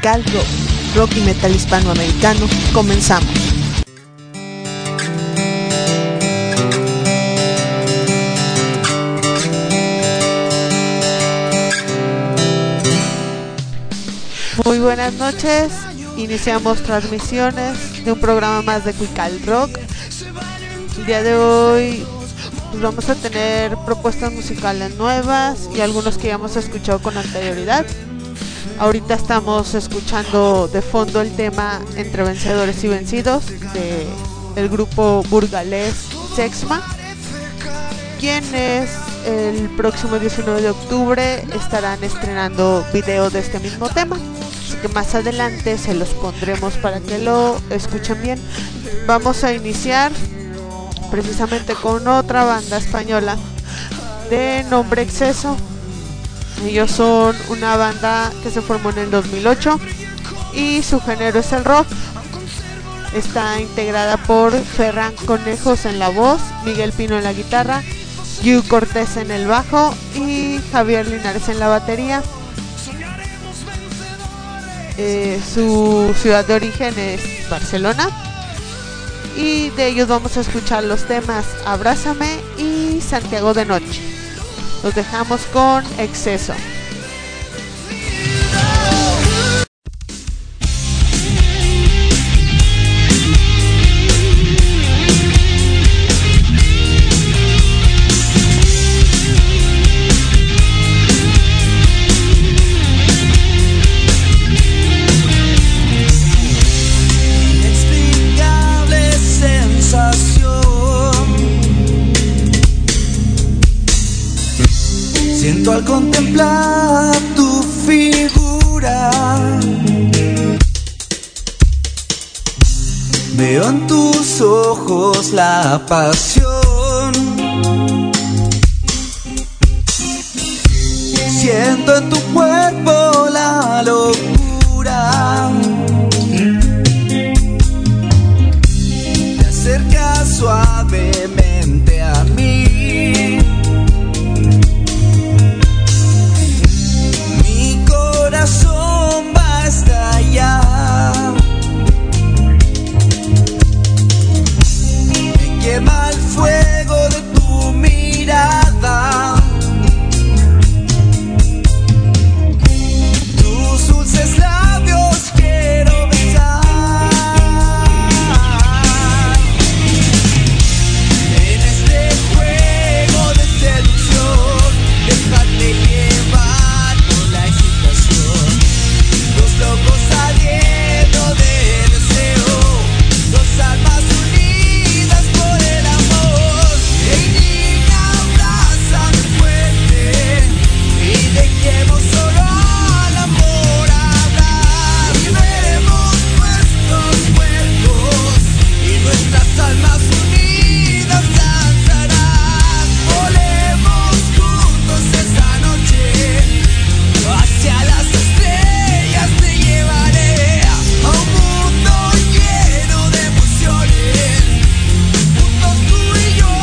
Cuical Rock, rock y metal hispanoamericano. Comenzamos. Muy buenas noches, iniciamos transmisiones de un programa más de Cuical Rock. El día de hoy pues vamos a tener propuestas musicales nuevas y algunos que ya hemos escuchado con anterioridad. Ahorita estamos escuchando de fondo el tema Entre Vencedores y Vencidos del grupo burgalés Sexma, quienes el próximo 19 de octubre estarán estrenando video de este mismo tema, así que más adelante se los pondremos para que lo escuchen bien. Vamos a iniciar precisamente con otra banda española de nombre Exceso. Ellos son una banda que se formó en el 2008 y su género es el rock. Está integrada por Ferran Conejos en la voz, Miguel Pino en la guitarra, Yu Cortés en el bajo y Javier Linares en la batería. Su ciudad de origen es Barcelona y de ellos vamos a escuchar los temas Abrázame y Santiago de Noche. Los dejamos con Exceso. Al contemplar tu figura, veo en tus ojos la pasión, siento en tu cuerpo la locura, te acercas suavemente a mí. Va a estallar, me quema el fuego de tu mirada, tus dulces labios quiero besar, en este juego de seducción, déjate llevar por la excitación. Locos saliendo de deseo, dos almas unidas por el amor. Hey niña, abrázame fuerte y dejemos solo al amor hablar. Liberemos nuestros cuerpos y nuestras almas unidas danzarán. Volemos juntos esta noche hacia las estrellas. Te llevaré a un mundo lleno de emociones, juntos tú y yo.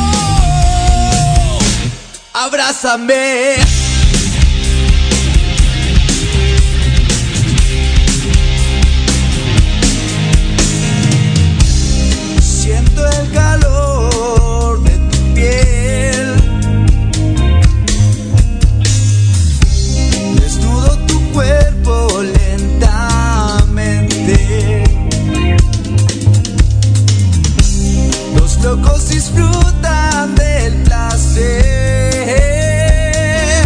Abrázame. Siento el calor de tu piel, desnudo tu cuerpo lentamente. Los locos disfrutan del placer.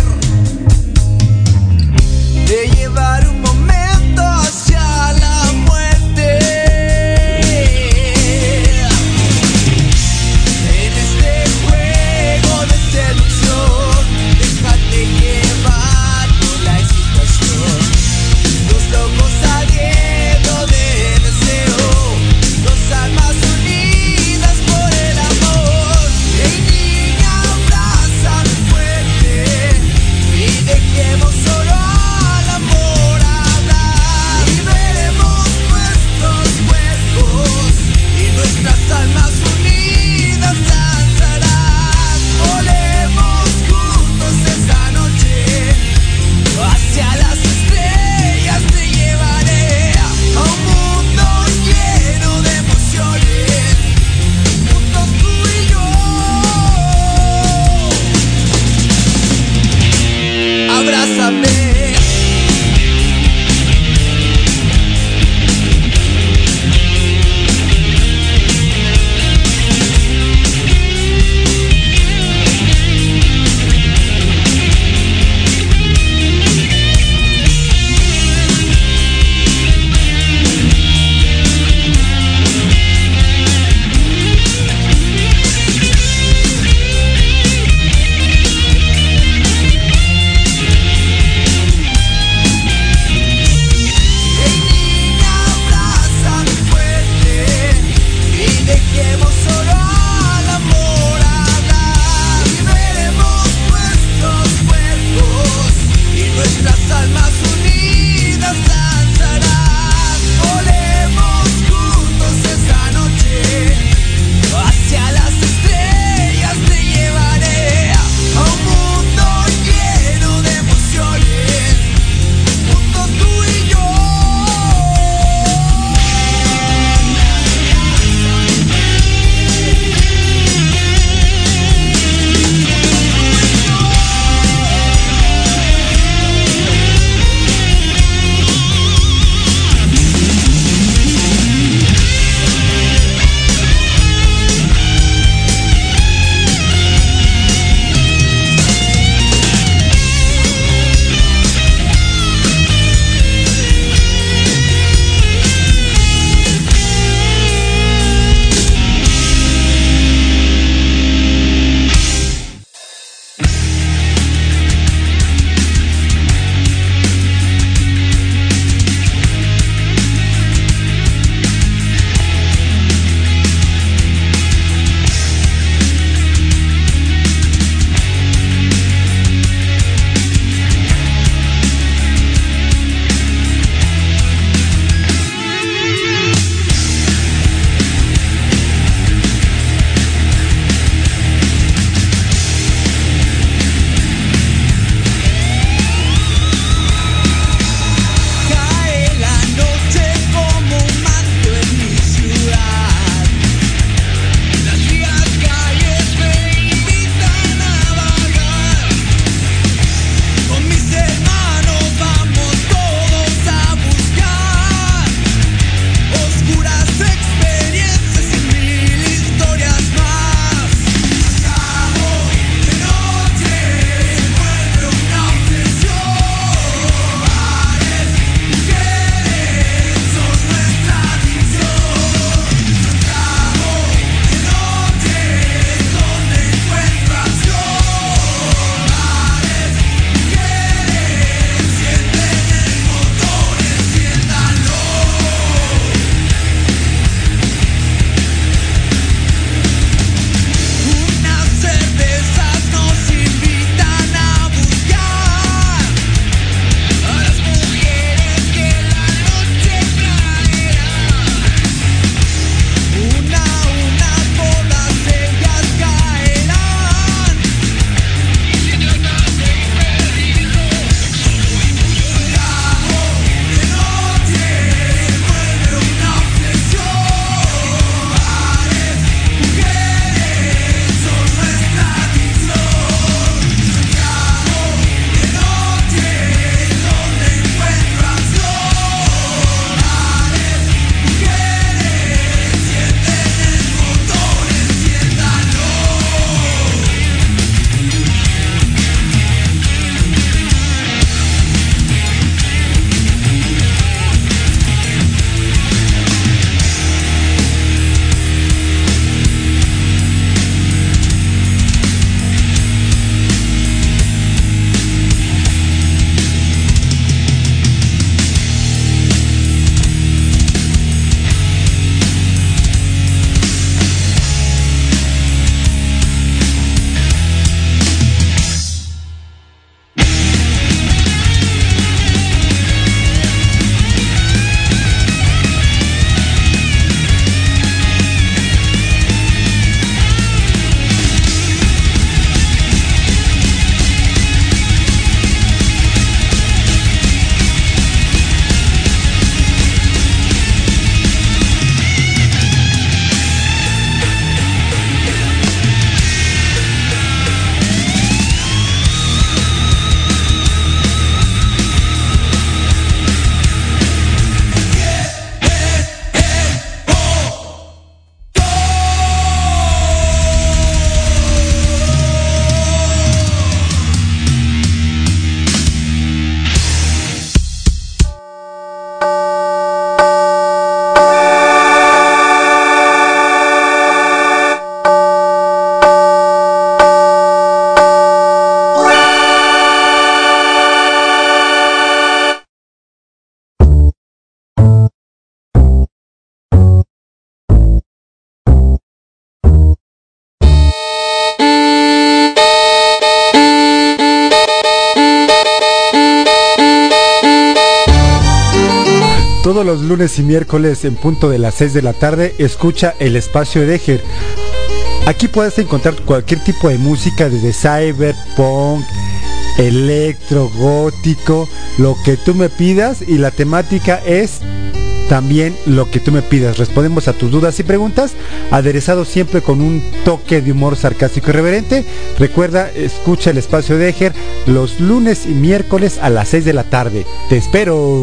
Todos los lunes y miércoles en punto de las 6 de la tarde, escucha el espacio de Eger. Aquí puedes encontrar cualquier tipo de música, desde cyberpunk, electro, gótico, lo que tú me pidas, y la temática es también lo que tú me pidas. Respondemos a tus dudas y preguntas, aderezado siempre con un toque de humor sarcástico y irreverente. Recuerda, escucha el espacio de Eger los lunes y miércoles a las 6 de la tarde. ¡Te espero!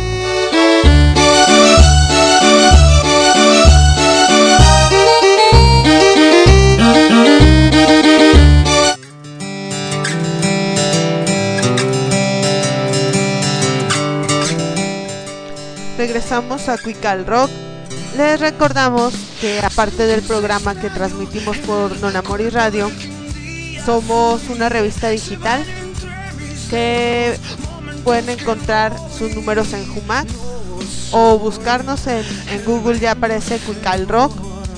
Regresamos a Cuical Rock. Les recordamos que aparte del programa que transmitimos por Nonamori Radio, somos una revista digital que pueden encontrar sus números en Jumac o buscarnos en Google. Ya aparece Cuical Rock,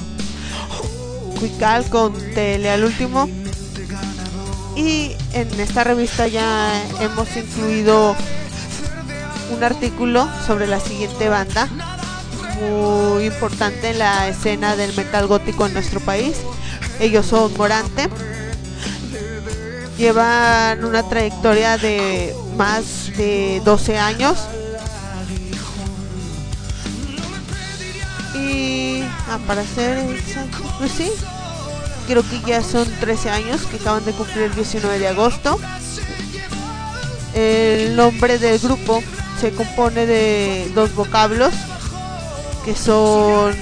Cuical con TL al último. Y en esta revista ya hemos incluido un artículo sobre la siguiente banda, muy importante en la escena del metal gótico en nuestro país. Ellos son Morante. Llevan una trayectoria de más de 12 años. Y para ser exacto, pues sí, creo que ya son 13 años que acaban de cumplir el 19 de agosto. El nombre del grupo se compone de dos vocablos, que son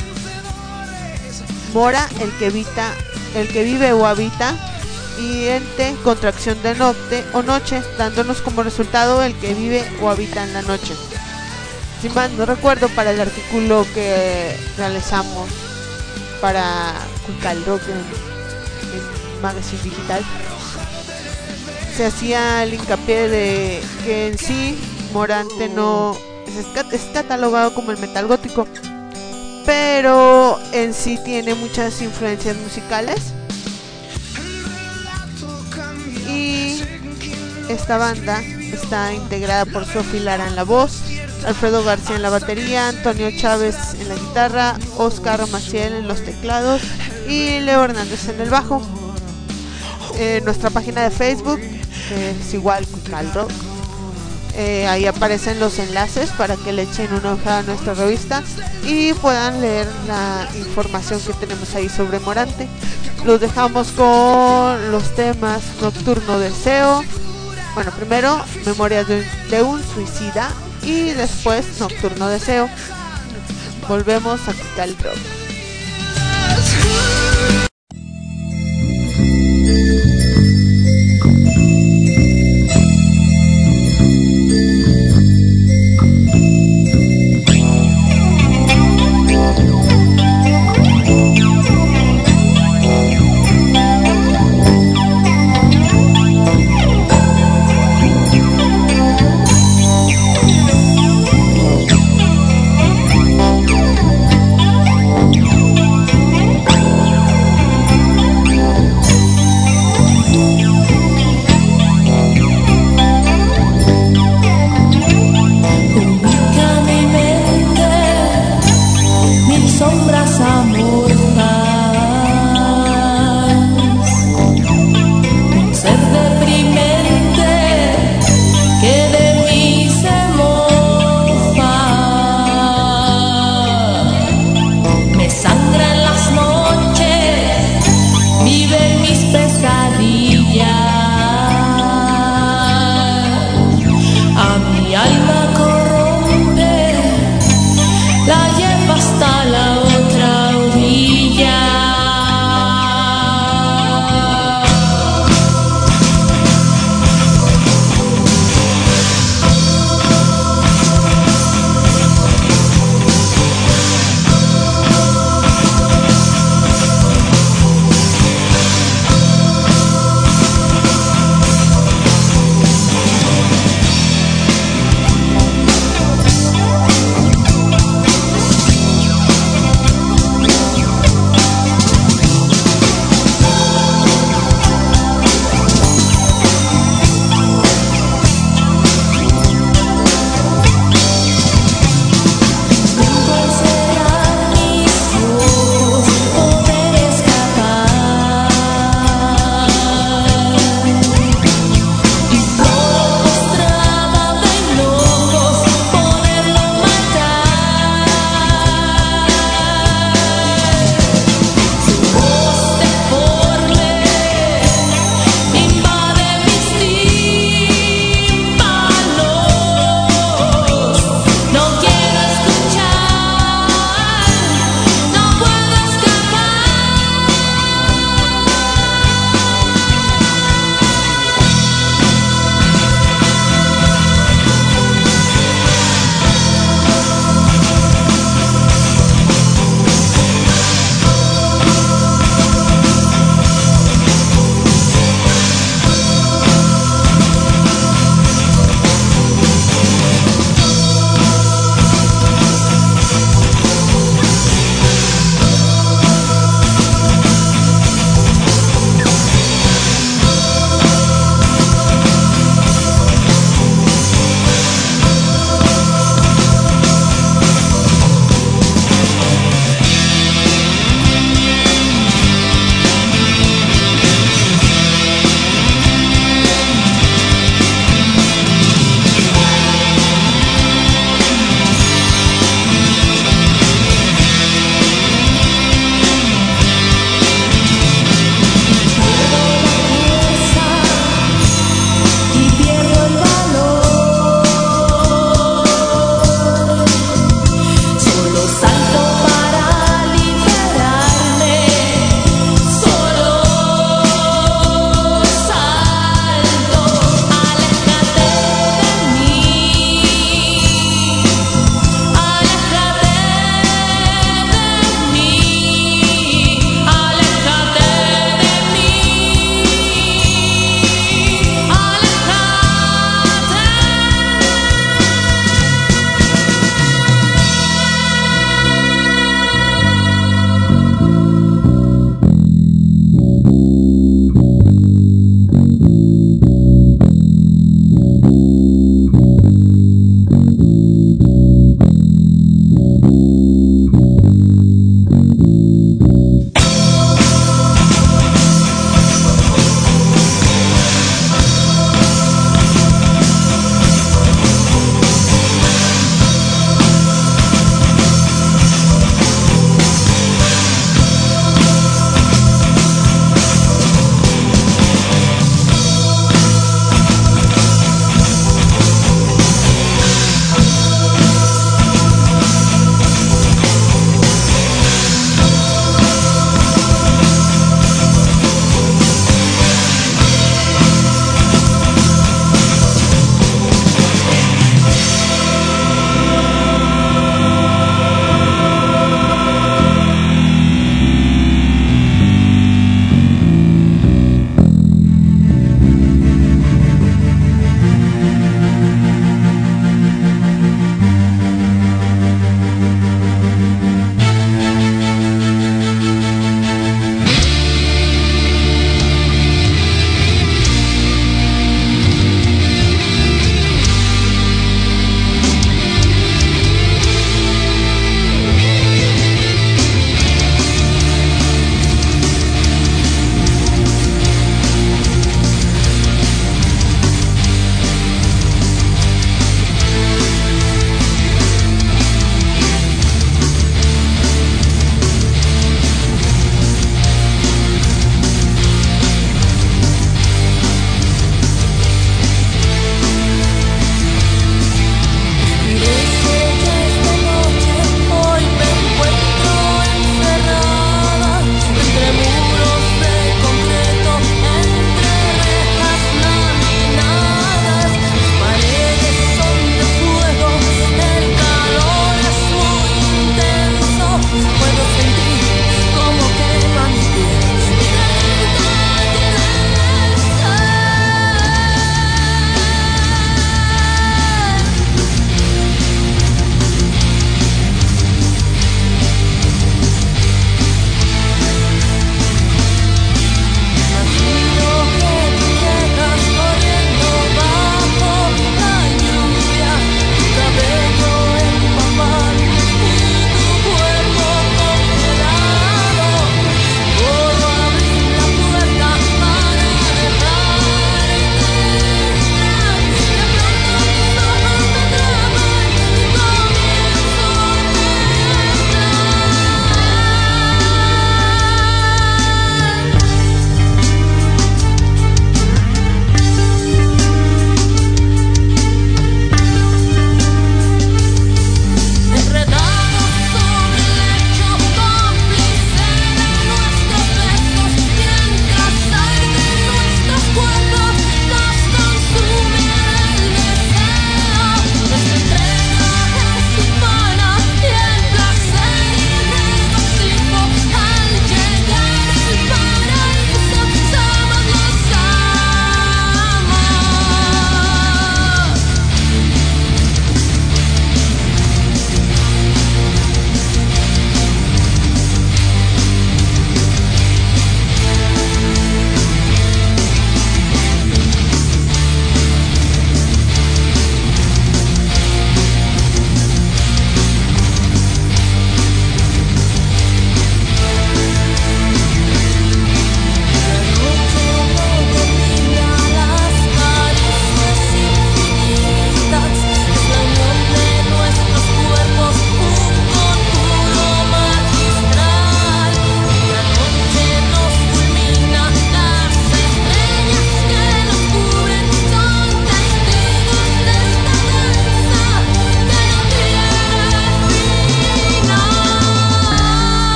Mora, el que vive o habita, y ente, contracción de nocte o noche, dándonos como resultado el que vive o habita en la noche. Si mal no recuerdo, para el artículo que realizamos para Cuical Rock en Magazine Digital, se hacía el hincapié de que en sí Morante no es catalogado como el metal gótico, pero en sí tiene muchas influencias musicales. Y esta banda está integrada por Sofi Lara en la voz, Alfredo García en la batería, Antonio Chávez en la guitarra, Oscar Maciel en los teclados y Leo Hernández en el bajo. Nuestra página de Facebook es igual, Cuical Rock. Ahí aparecen los enlaces para que le echen una ojeada a nuestra revista y puedan leer la información que tenemos ahí sobre Morante. Los dejamos con los temas Nocturno Deseo, bueno, primero Memorias de un Suicida y después Nocturno Deseo. Volvemos a Cuical Rock.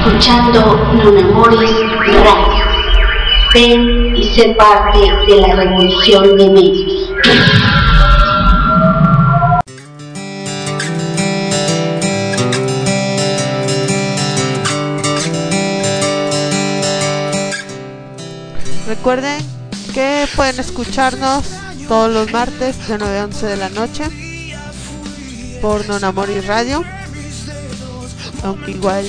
escuchando No Memories Radio. Ven y sé parte de la revolución de medios. Recuerden que pueden escucharnos todos los martes de 9 a 11 de la noche por Non Amoris Radio. Aunque igual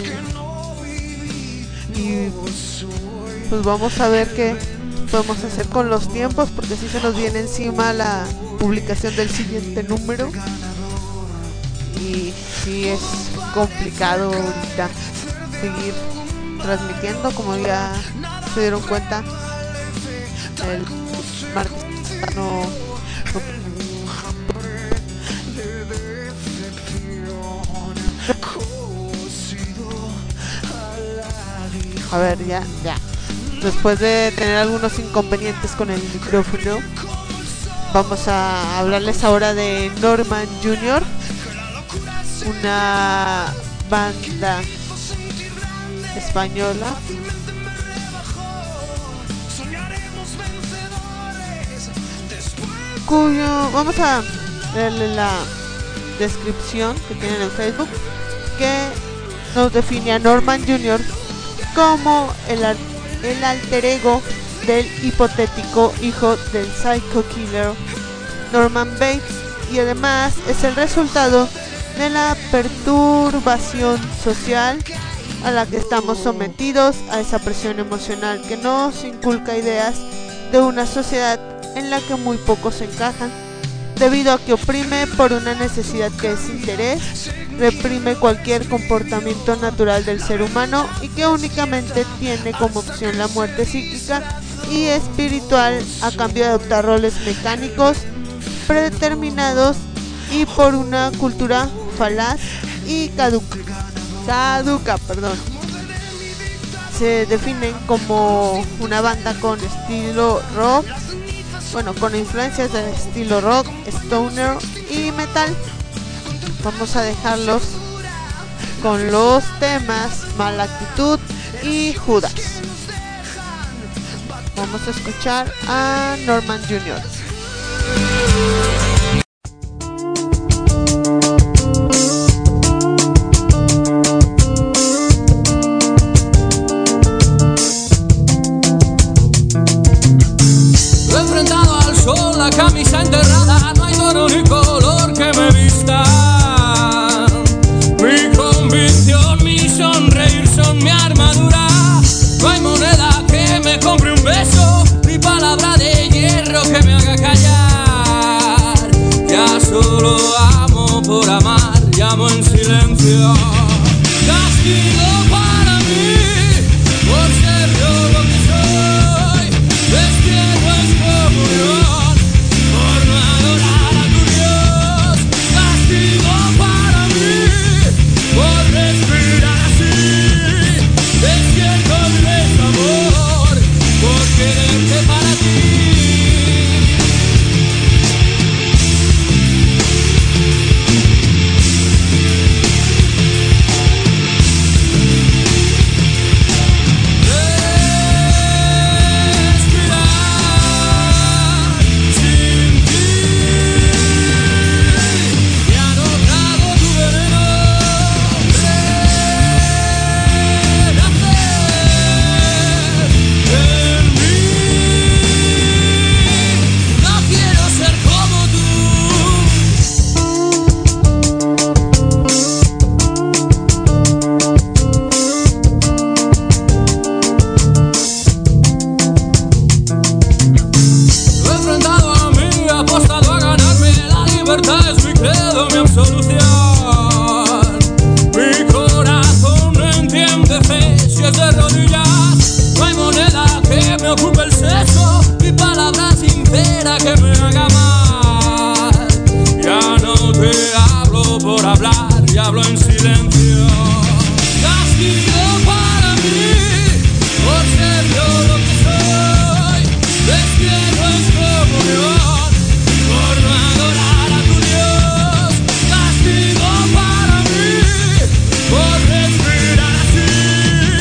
y pues vamos a ver qué podemos hacer con los tiempos, porque si se nos viene encima la publicación del siguiente número y sí es complicado ahorita seguir transmitiendo, como ya se dieron cuenta. El martes no. A ver, ya. Después de tener algunos inconvenientes con el micrófono, vamos a hablarles ahora de Norman Jr., una banda española cuyo, vamos a leerle la descripción que tienen en Facebook, que nos define a Norman Jr. como el alter ego del hipotético hijo del psycho killer Norman Bates, y además es el resultado de la perturbación social a la que estamos sometidos, a esa presión emocional que nos inculca ideas de una sociedad en la que muy pocos encajan, debido a que oprime por una necesidad que es interés, reprime cualquier comportamiento natural del ser humano y que únicamente tiene como opción la muerte psíquica y espiritual a cambio de adoptar roles mecánicos predeterminados, y por una cultura falaz y caduca. Se definen como una banda con estilo rock, con influencias del estilo rock, stoner y metal. Vamos a dejarlos con los temas Mala Actitud y Judas. Vamos a escuchar a Norman Jr. La camisa enterrada, no hay tono ni color que me vista. Mi convicción, mi sonreír son mi armadura. No hay moneda que me compre un beso, ni palabra de hierro que me haga callar. Ya solo amo por amar, llamo en silencio. Castigo para mí, por ser yo lo que soy. Destierro es comunión. Quererte para ti. Castigo para mí, por respirar así.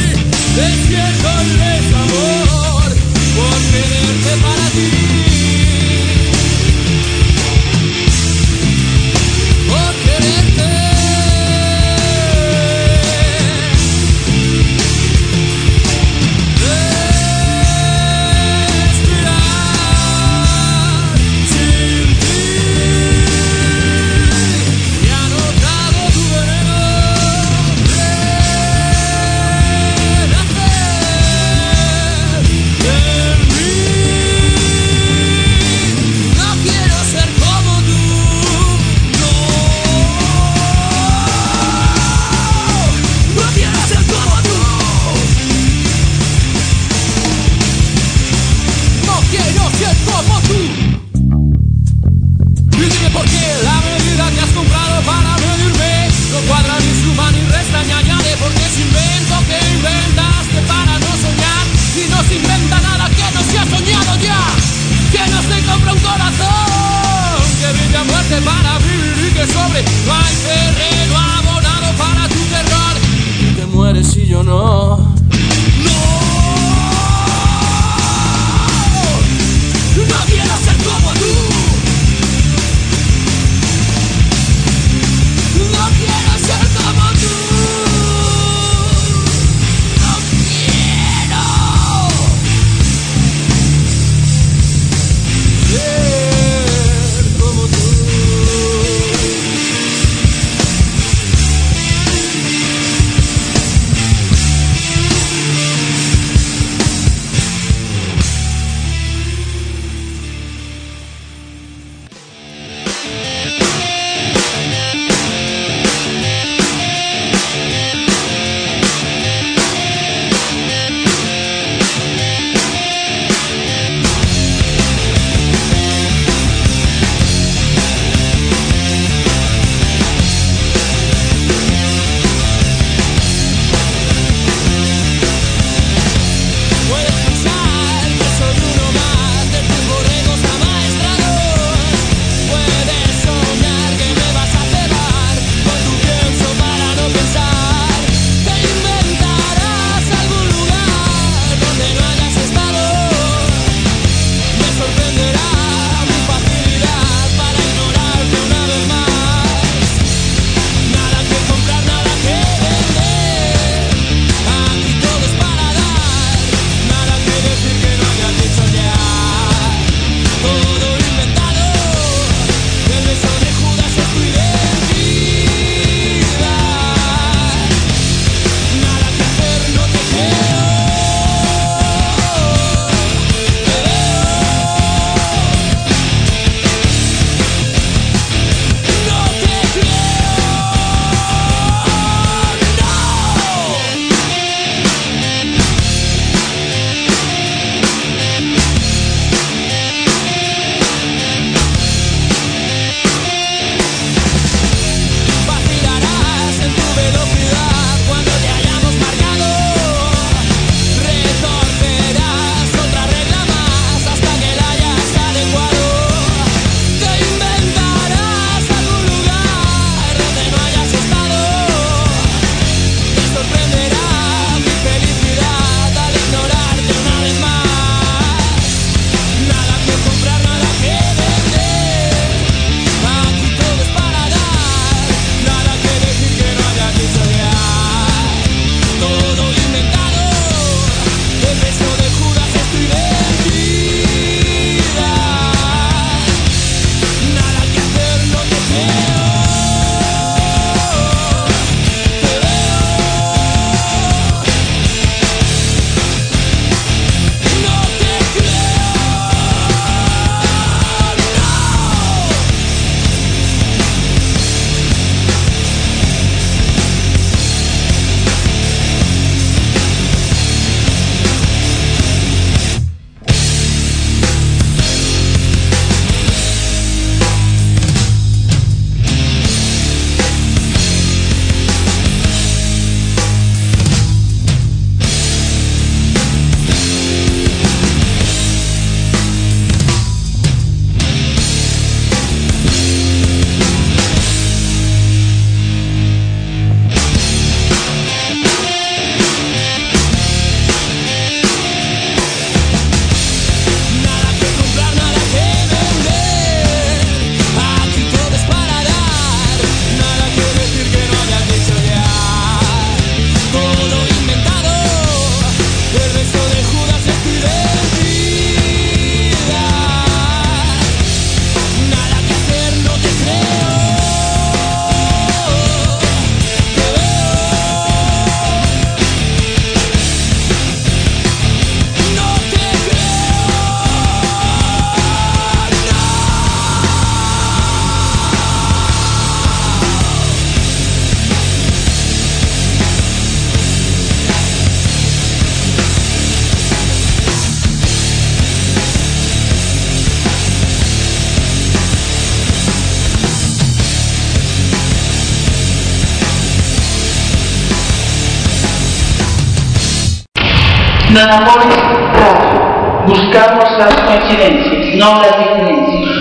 Nanamores Radio. Buscamos las coincidencias, no las diferencias.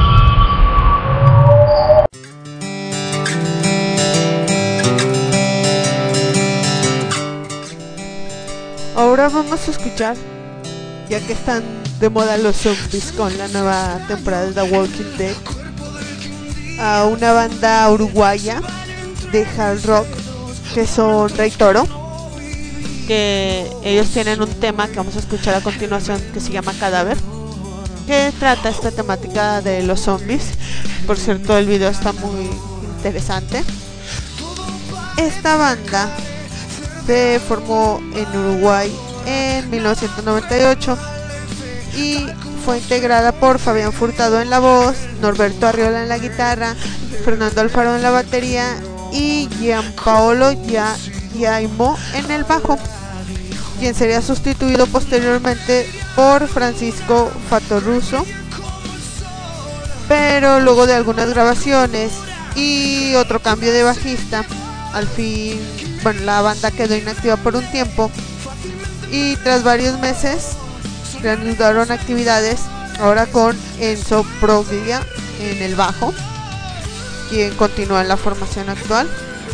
Ahora vamos a escuchar, ya que están de moda los zombies con la nueva temporada de The Walking Dead, a una banda uruguaya de hard rock que son Rey Toro, que ellos tienen un tema que vamos a escuchar a continuación que se llama Cadáver, que trata esta temática de los zombies. Por cierto, el video está muy interesante. Esta banda se formó en Uruguay en 1998 y fue integrada por Fabián Furtado en la voz, Norberto Arriola en la guitarra, Fernando Alfaro en la batería y Gianpaolo Giaimo en el bajo, quien sería sustituido posteriormente por Francisco Fattoruso. Pero luego de algunas grabaciones y otro cambio de bajista, al fin, la banda quedó inactiva por un tiempo y tras varios meses reanudaron actividades, ahora con Enzo Proglia en el bajo, quien continúa en la formación actual,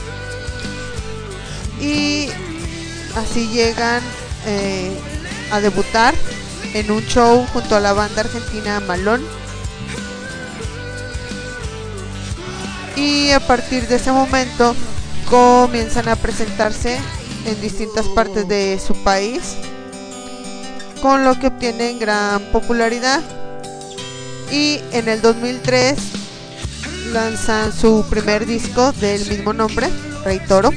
y así llegan a debutar en un show junto a la banda argentina Malón, y a partir de ese momento comienzan a presentarse en distintas partes de su país, con lo que obtienen gran popularidad, y en el 2003 lanzan su primer disco del mismo nombre, Rey Toro.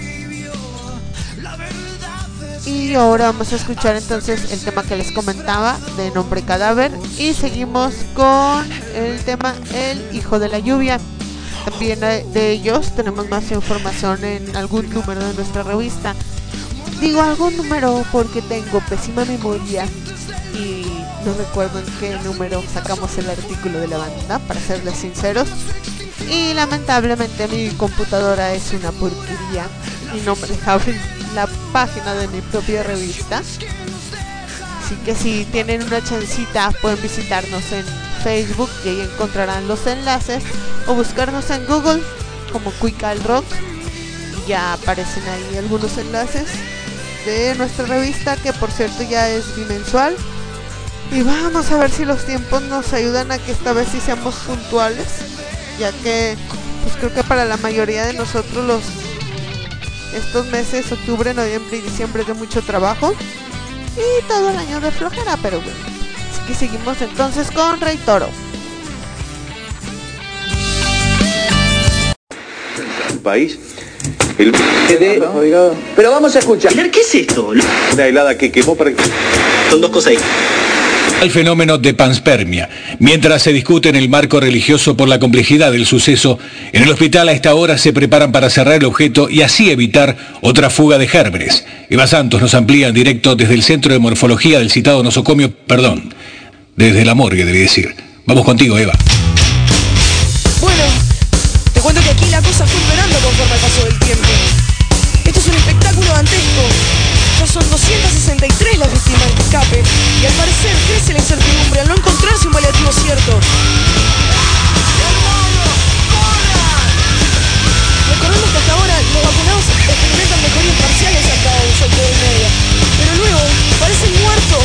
Y ahora vamos a escuchar entonces el tema que les comentaba, de nombre Cadáver, y seguimos con el tema El Hijo de la Lluvia. También de ellos tenemos más información en algún número de nuestra revista. Digo algún número porque tengo pésima memoria y no recuerdo en qué número sacamos el artículo de la banda, para serles sinceros, y lamentablemente mi computadora es una porquería y no me deja abrir la página de mi propia revista. Así que si tienen una chancita pueden visitarnos en Facebook y ahí encontrarán los enlaces, o buscarnos en Google como Quical Rock y ya aparecen ahí algunos enlaces de nuestra revista, que por cierto ya es bimensual, y vamos a ver si los tiempos nos ayudan a que esta vez sí seamos puntuales, ya que pues creo que para la mayoría de nosotros estos meses, octubre, noviembre y diciembre, es de mucho trabajo y todo el año de flojera, pero bueno. Así que seguimos entonces con Rey Toro. País. Pero vamos a escuchar. ¿Qué es esto? Una helada que quemó para... Son dos cosas ahí. El fenómeno de panspermia. Mientras se discute en el marco religioso por la complejidad del suceso, en el hospital a esta hora se preparan para cerrar el objeto y así evitar otra fuga de gérmenes. Eva Santos nos amplía en directo desde el Centro de Morfología del citado nosocomio, desde la morgue, debí decir. Vamos contigo, Eva. Bueno, te cuento que aquí la cosa fue empeorando conforme al paso del tiempo. Esto es un espectáculo dantesco. Ya son 263 las víctimas de escape y al parecer crece la incertidumbre al no encontrarse un paliativo cierto. Recordemos que hasta ahora los vacunados experimentan mejorías parciales al cabo de un shock de hora y media, pero luego parecen muertos.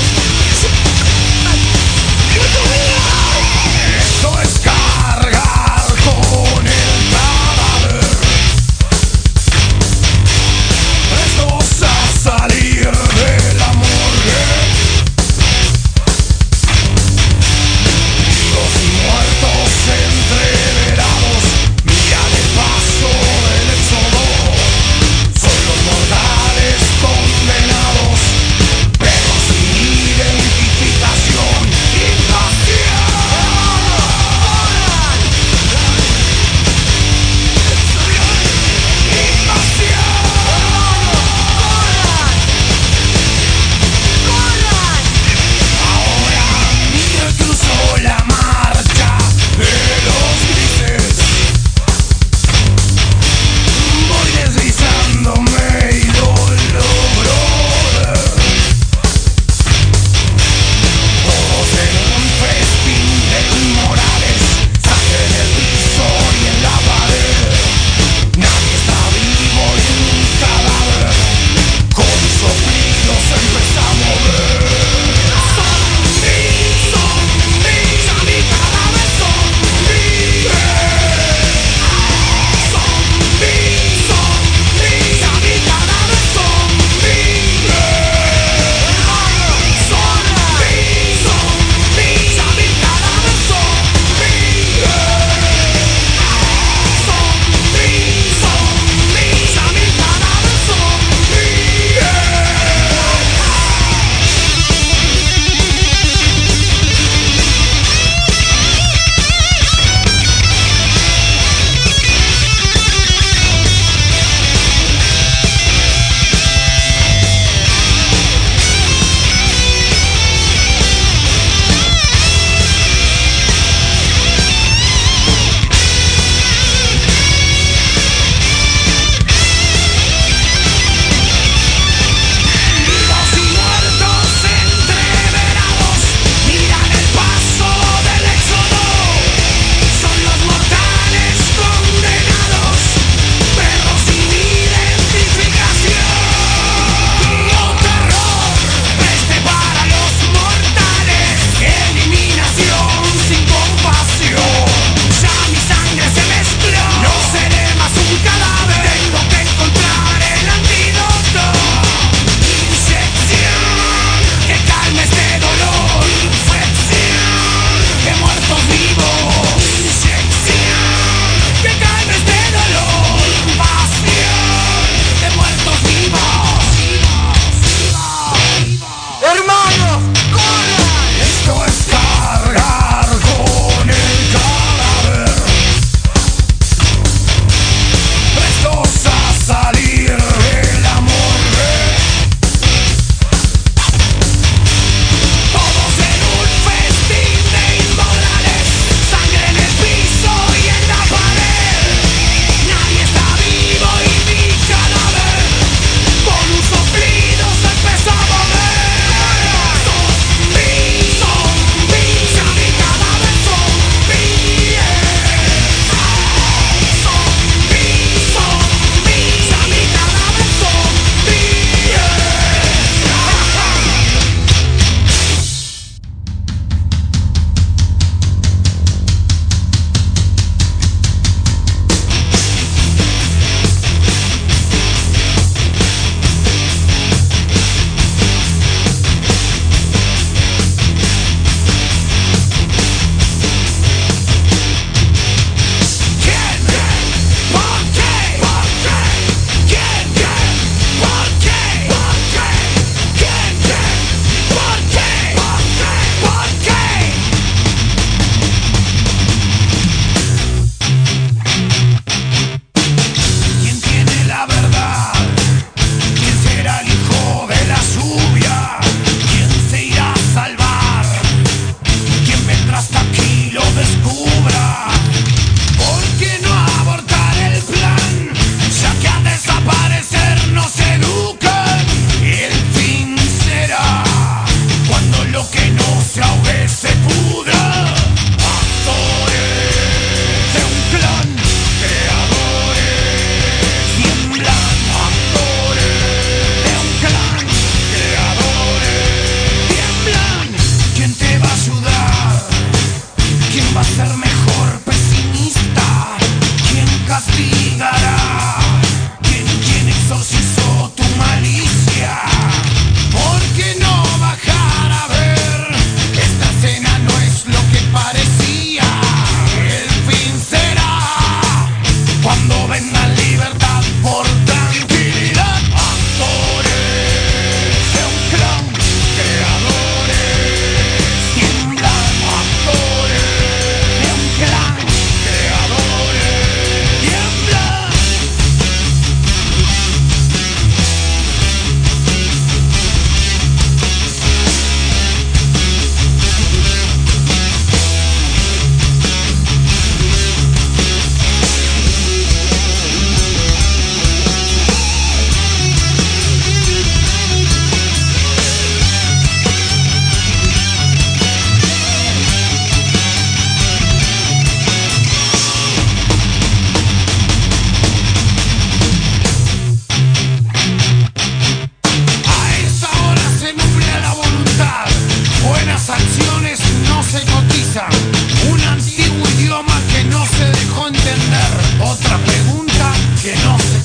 ¡Muertos míos! Eso es cargar con el cadáver, prestos a salir de la morgue, vivos y muertos.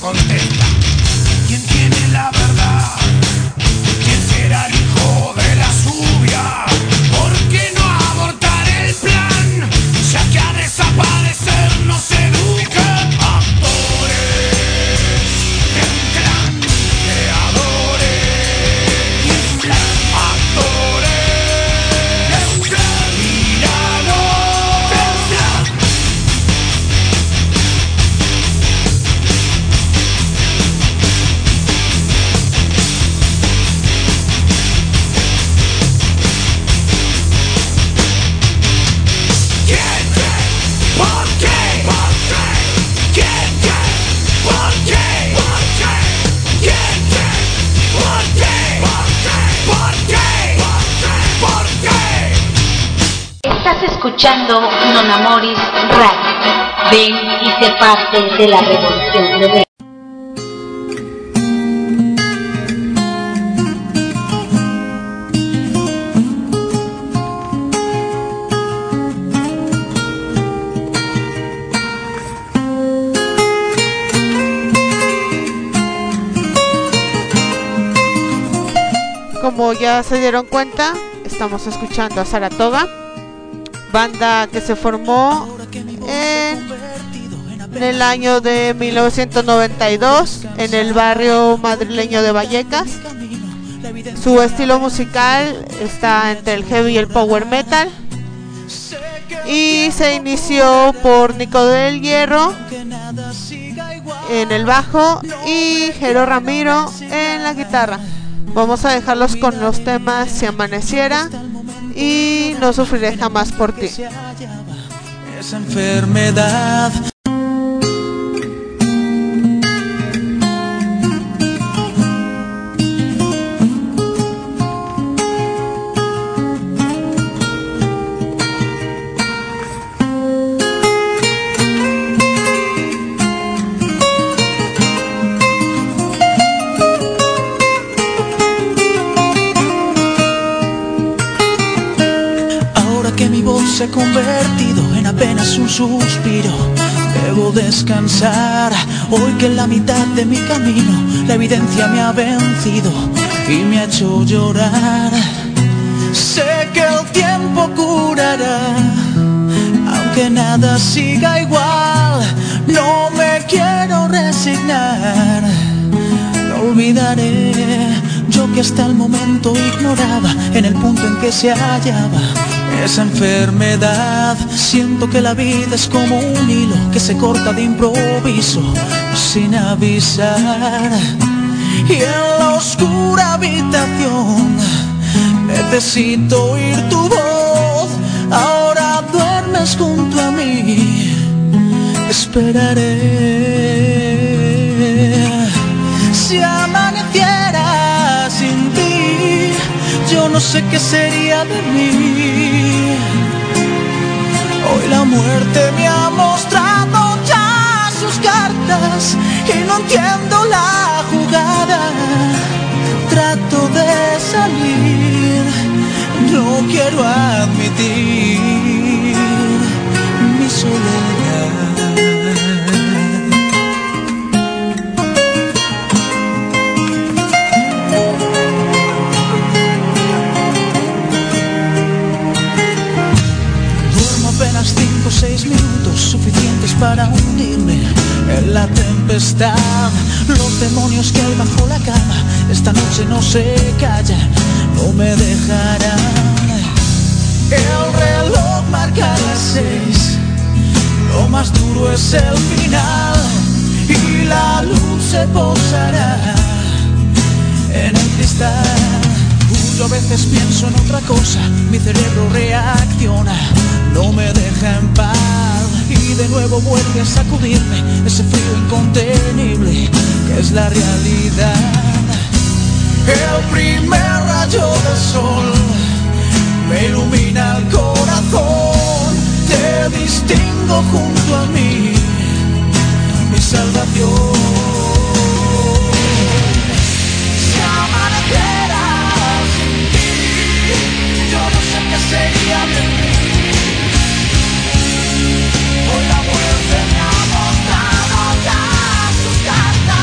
contesta. ¿Quién tiene la verdad? ¿Quién será el hijo de la lluvia? ¿Por qué no abortar el plan? Ya que a desaparecer nos educan actores de un clan, creadores de un plan, actores de un clan, tiranos de un plan. ¿Por qué? ¿Por qué? ¿Quién? ¿Por qué? ¿Por qué? ¿Quién? ¿Por qué? ¿Por qué? ¿Por qué? Estás escuchando Non Amoris Radio. Ven y sé parte de la revolución de Ven. Como ya se dieron cuenta, estamos escuchando a Saratoga, banda que se formó en el año de 1992 en el barrio madrileño de Vallecas. Su estilo musical está entre el heavy y el power metal y se inició por Nico del Hierro en el bajo y Jero Ramiro en la guitarra. Vamos a dejarlos con los temas Si amaneciera y No sufriré jamás por ti. Esa enfermedad. Se ha convertido en apenas un suspiro. Debo descansar hoy que en la mitad de mi camino la evidencia me ha vencido y me ha hecho llorar. Sé que el tiempo curará, aunque nada siga igual. No me quiero resignar, no olvidaré yo que hasta el momento ignoraba en el punto en que se hallaba esa enfermedad. Siento que la vida es como un hilo que se corta de improviso sin avisar. Y en la oscura habitación necesito oír tu voz. Ahora duermes junto a mí, esperaré. Si amaneciera sin ti, yo no sé qué sería de mí. Hoy la muerte me ha mostrado ya sus cartas y no entiendo la jugada. Trato de salir, no quiero admitir mi soledad. Apenas 5 o 6 minutos suficientes para hundirme en la tempestad. Los demonios que hay bajo la cama esta noche no se callan, no me dejarán. El reloj marca las 6, lo más duro es el final y la luz se posará en el cristal. Yo a veces pienso en otra cosa, mi cerebro reacciona, no me deja en paz y de nuevo vuelve a sacudirme ese frío incontenible que es la realidad. El primer rayo del sol me ilumina el corazón, te distingo junto a mí, mi salvación. Si amaneciera sin ti, yo no sé qué sería de mí. Hoy la muerte me ha mostrado ya sus cartas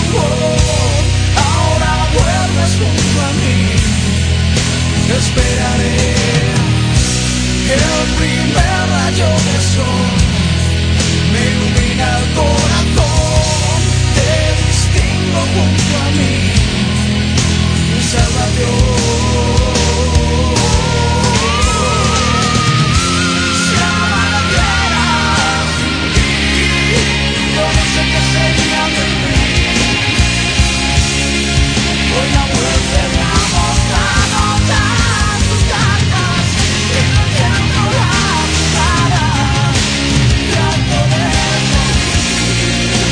Ahora vuelves junto a mí, te esperaré. El primer rayo de sol me ilumina el corazón, te distingo junto a mí, mi salvación. Si amaneciera sin ti, yo no sé qué sería de mí. Hoy la muerte me ha mostrado tantos cartas que no entiendo la cara. Trato de morir.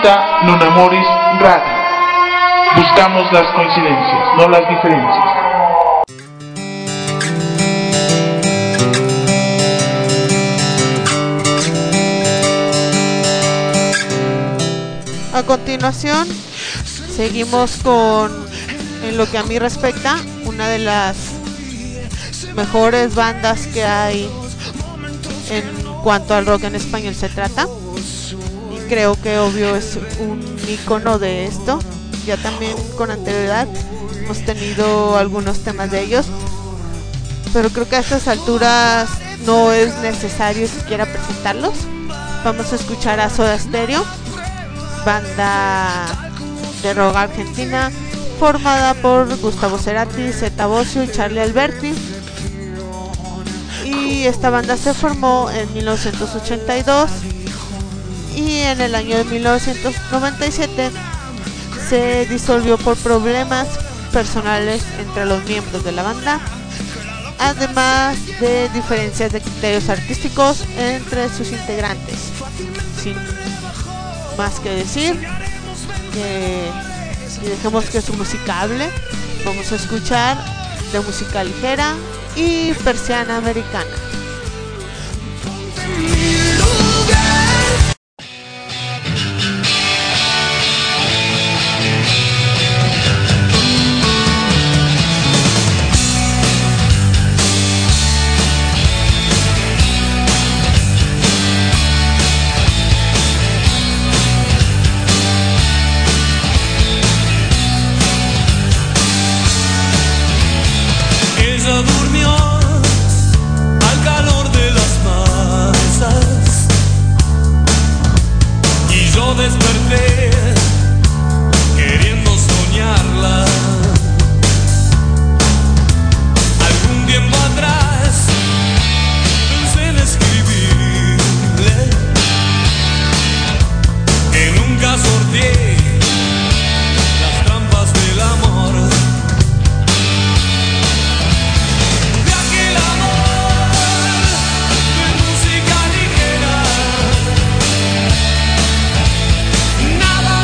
Musica non amoris radio. Buscamos las coincidencias, no las diferencias. A continuación, seguimos con, en lo que a mí respecta, una de las mejores bandas que hay en cuanto al rock en español se trata. Y creo que obvio es un icono de esto. Ya también con anterioridad hemos tenido algunos temas de ellos, pero creo que a estas alturas no es necesario siquiera presentarlos. Vamos a escuchar a Soda Stereo, banda de rock argentina formada por Gustavo Cerati, Zeta Bosio y Charlie Alberti. Y esta banda se formó en 1982 y en el año de 1997 se disolvió por problemas personales entre los miembros de la banda, además de diferencias de criterios artísticos entre sus integrantes. Sin más que decir, y dejemos que su música hable, vamos a escuchar de música ligera y Persiana Americana. Durmió al calor de las masas y yo desperté queriendo soñarla. Algún tiempo atrás pensé en escribirle que nunca sorteé las trampas del amor. Nada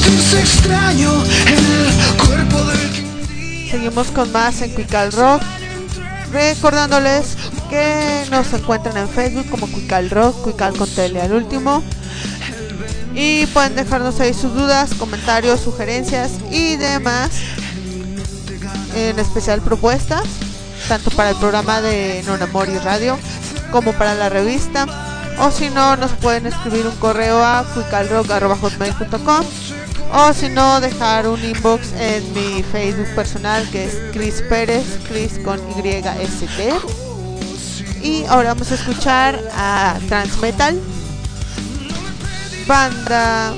Es extraño el cuerpo del... Seguimos con más en Quical Rock, recordándoles que nos encuentran en Facebook como Quical Rock, Quical con tele al último, y pueden dejarnos ahí sus dudas, comentarios, sugerencias y demás, en especial propuestas, tanto para el programa de Non Amori Radio como para la revista, o si no nos pueden escribir un correo a quicalrock@hotmail.com, o si no dejar un inbox en mi Facebook personal, que es Chris Pérez, Chris con YST. Y ahora vamos a escuchar a Transmetal, banda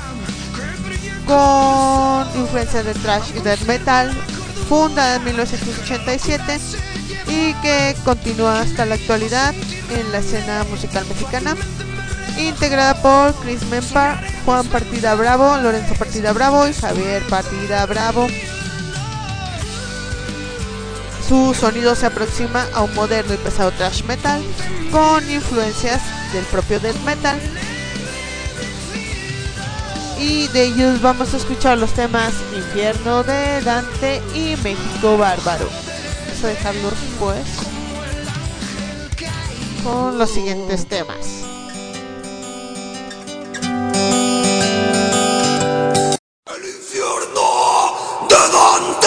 con influencia de thrash y death metal, fundada en 1987 y que continúa hasta la actualidad en la escena musical mexicana, integrada por Chris Mempar, Juan Partida Bravo, Lorenzo Partida Bravo y Javier Partida Bravo. Su sonido se aproxima a un moderno y pesado thrash metal con influencias del propio death metal, y de ellos vamos a escuchar los temas Infierno de Dante y México Bárbaro. Vamos a dejarlos pues con los siguientes temas. El infierno de Dante.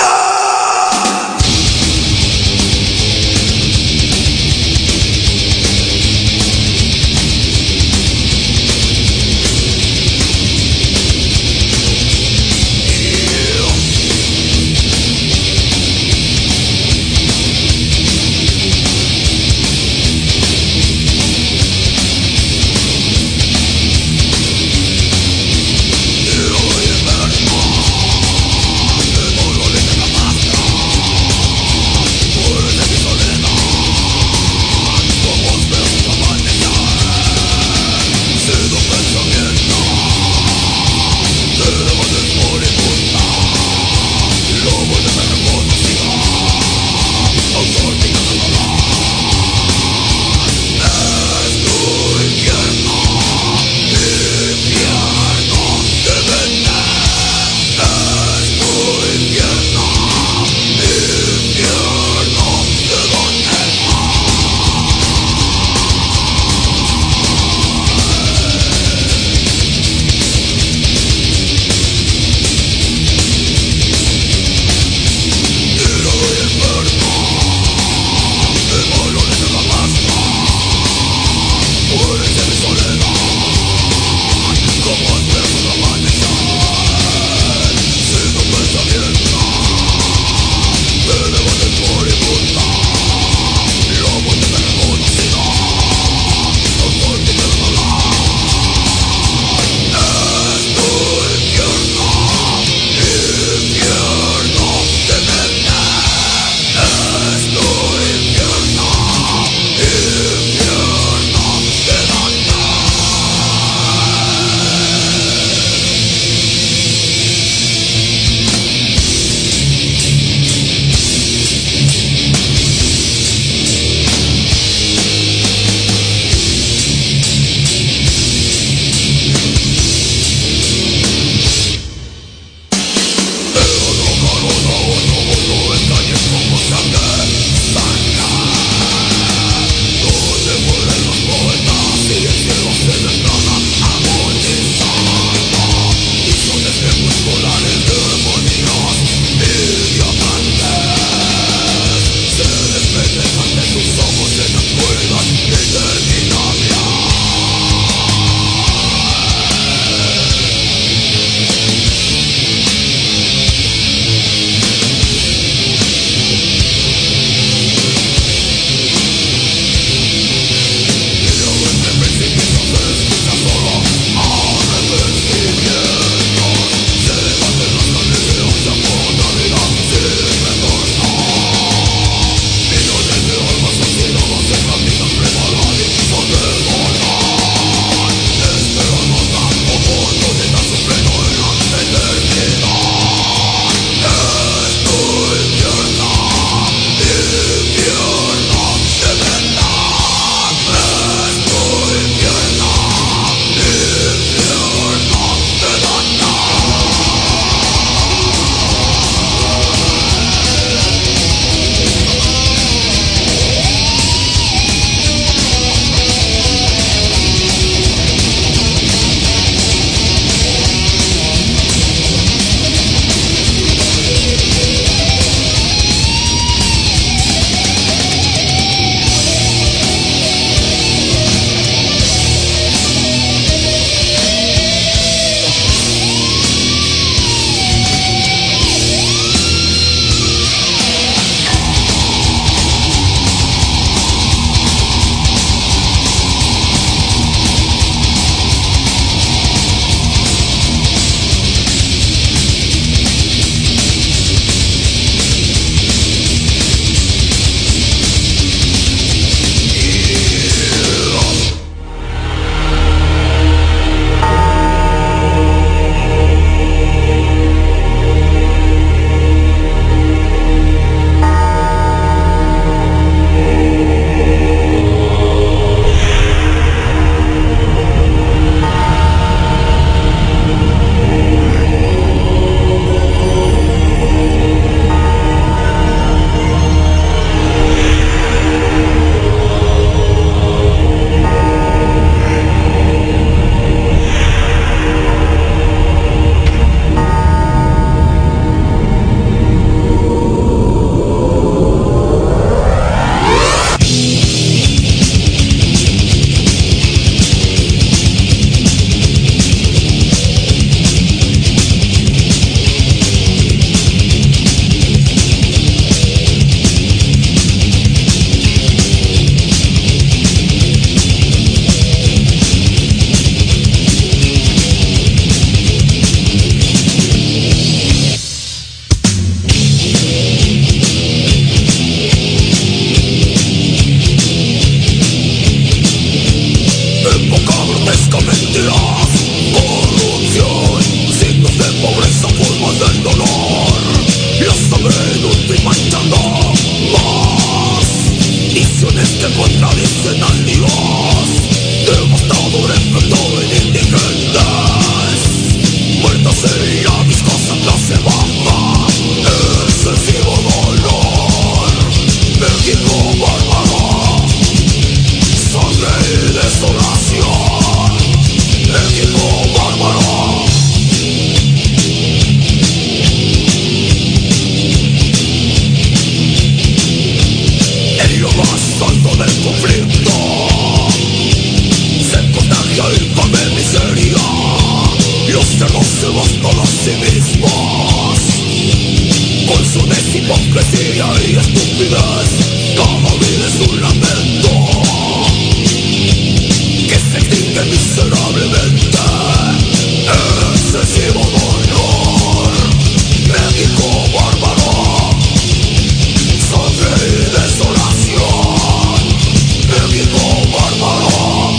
todos sí mismos, con su deshipocresía y estupidez. Cada vida es un lamento que se extingue miserablemente. Excesivo dolor, México bárbaro, sangre y desolación, México bárbaro.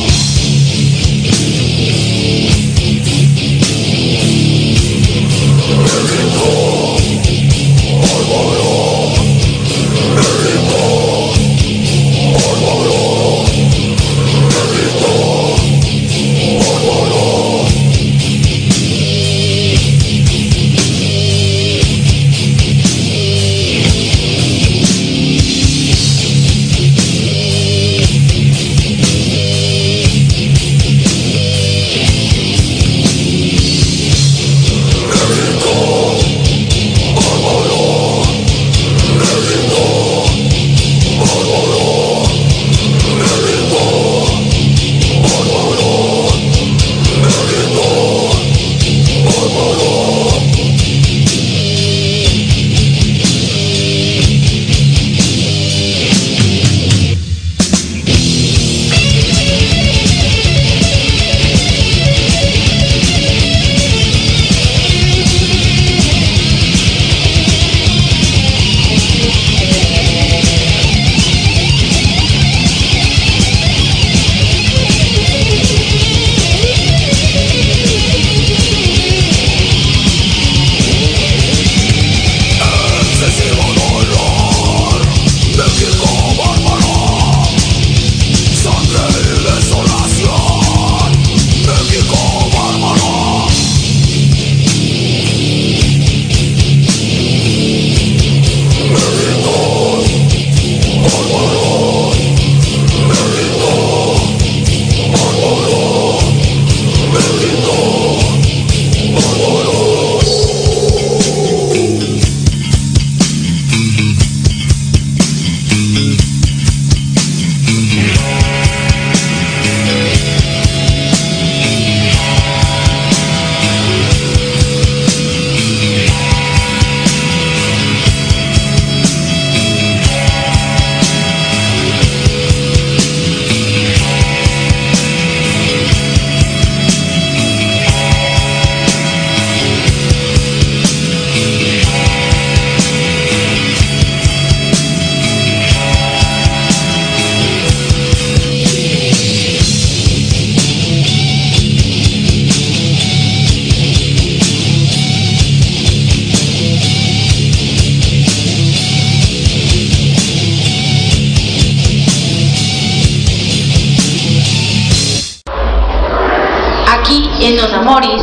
En Los Amoris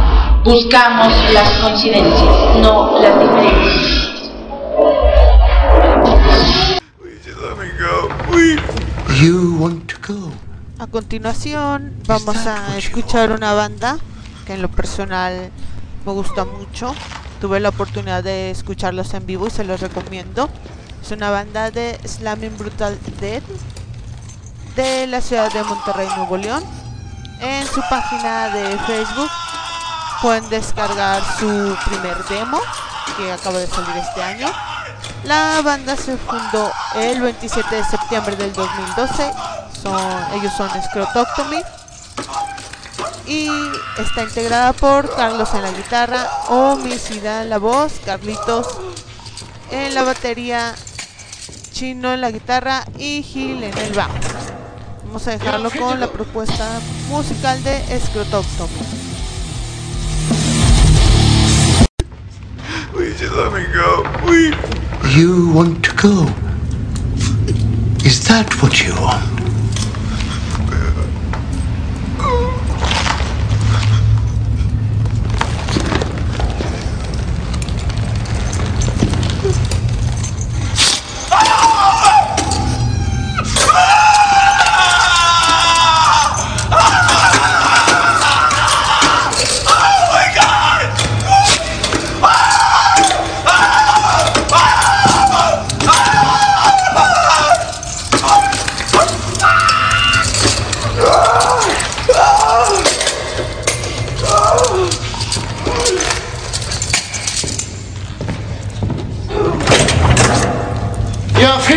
buscamos las coincidencias, no las diferencias. A continuación vamos a escuchar una banda que en lo personal me gusta mucho. Tuve la oportunidad de escucharlos en vivo y se los recomiendo. Es una banda de Slamming Brutal Death de la ciudad de Monterrey, Nuevo León. En su página de Facebook pueden descargar su primer demo que acaba de salir este año. La banda se fundó el 27 de septiembre del 2012. Ellos son Scrototomy y está integrada por Carlos en la guitarra, Homicida en la voz, Carlitos en la batería, Chino en la guitarra y Gil en el bajo. Vamos a dejarlo con la propuesta musical de Scrototomy. Please let me go. Please. You want to go? Is that what you want?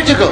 to go.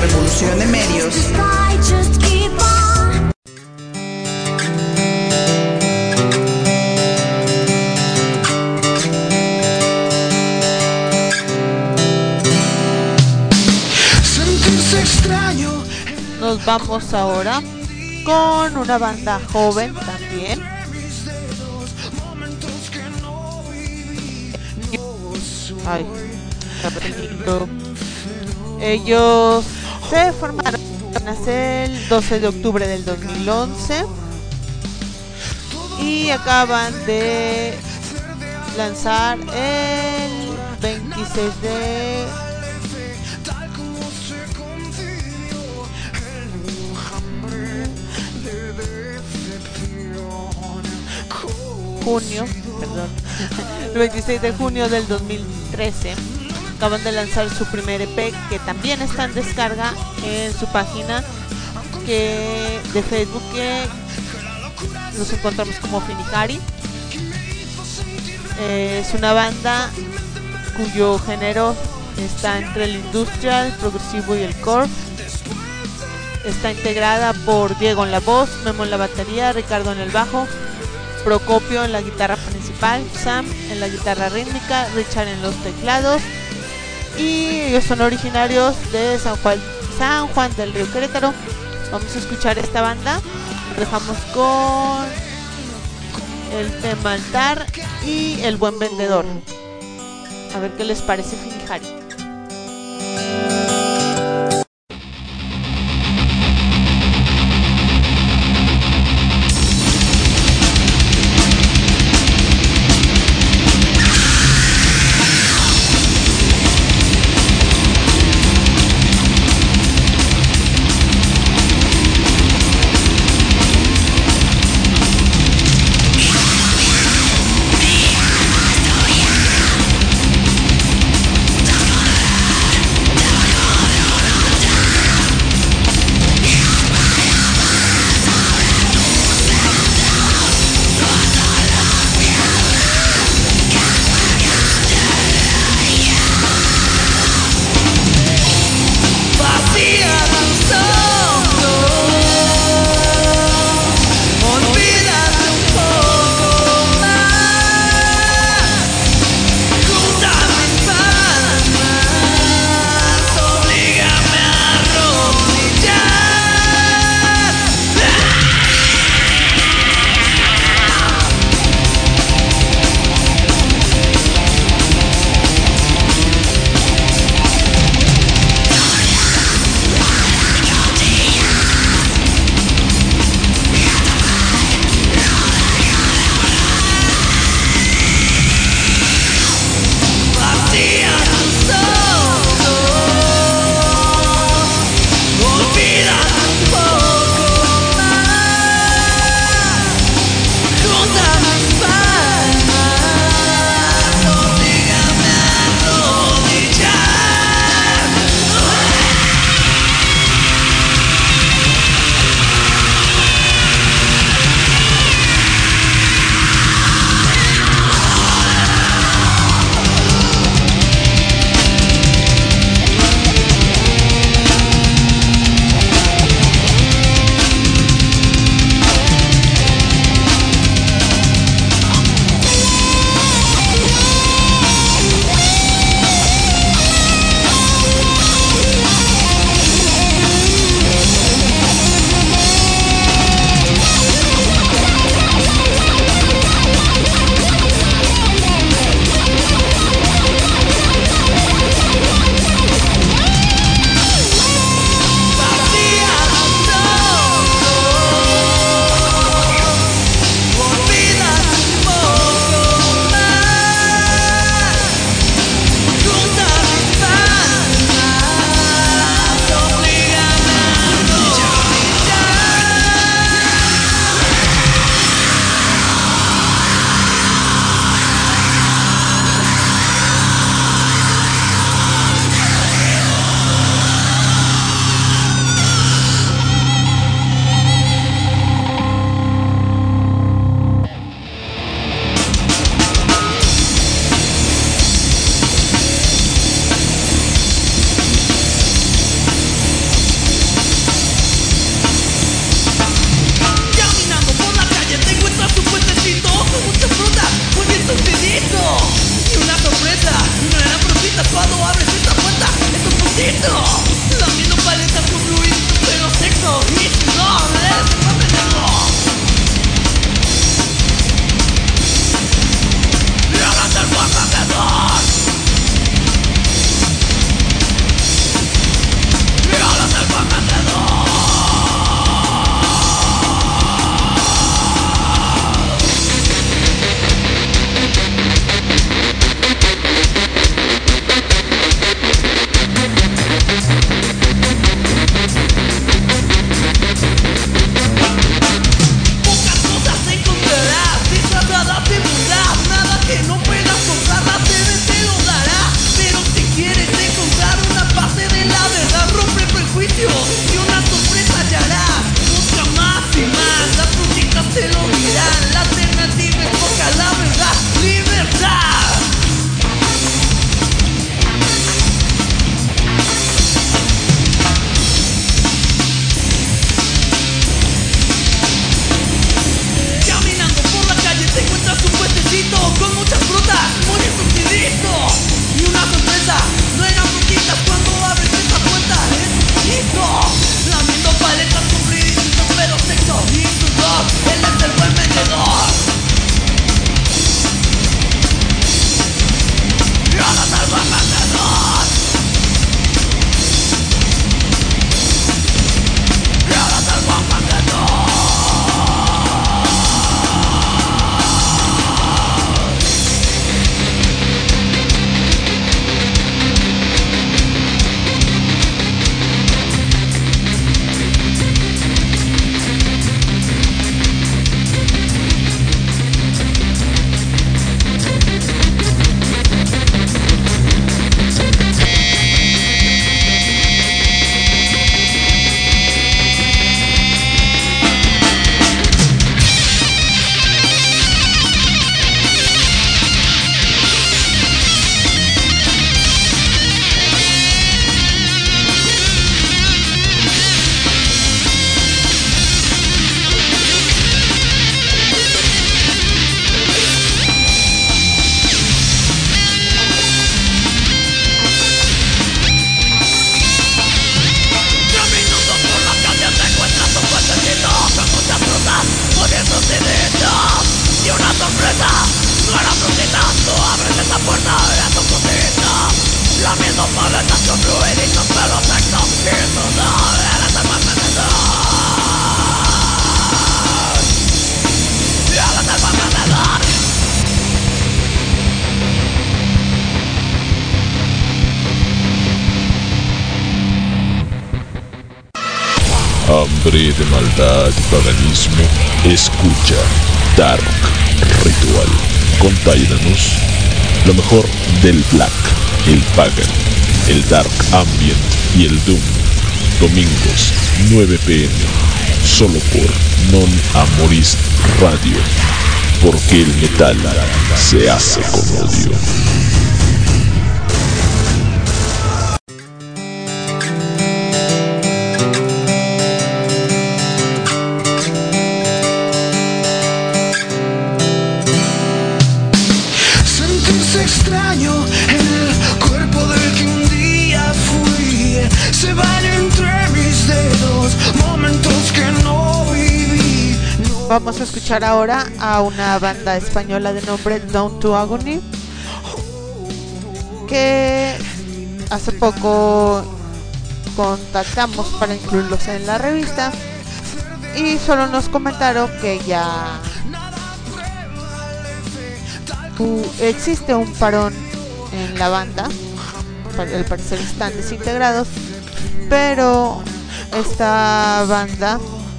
revolución de medios. Nos vamos ahora con una banda joven también. Ay, ellos se formaron el 12 de octubre del 2011 y acaban de lanzar el 26 de junio, perdón, el 26 de junio del 2013 acaban de lanzar su primer EP, que también está en descarga en su página de Facebook, que nos encontramos como Finihari. Es una banda cuyo género está entre el industrial, el progresivo y el core. Está integrada por Diego en la voz, Memo en la batería, Ricardo en el bajo, Procopio en la guitarra principal, Sam en la guitarra rítmica, Richard en los teclados, y ellos son originarios de San Juan del Río, Querétaro. Vamos a escuchar esta banda. Nos dejamos con el tema Altar y El Buen Vendedor. A ver qué les parece Finihari. hambre de maldad y paganismo, escucha Dark Ritual con Tyrannus, lo mejor del Black, el Pagan, el Dark Ambient y el Doom. Domingos, 9 p.m. solo por Non Amoris Radio, porque el metal se hace con odio. Sentirse extraño en el cuerpo del que un día fui, se van entre mis dedos momentos que no viví. Vamos a escuchar ahora a una banda española de nombre Down to Agony, que hace poco contactamos para incluirlos en la revista y solo nos comentaron que ya existe un parón en la banda, al parecer están desintegrados, pero esta banda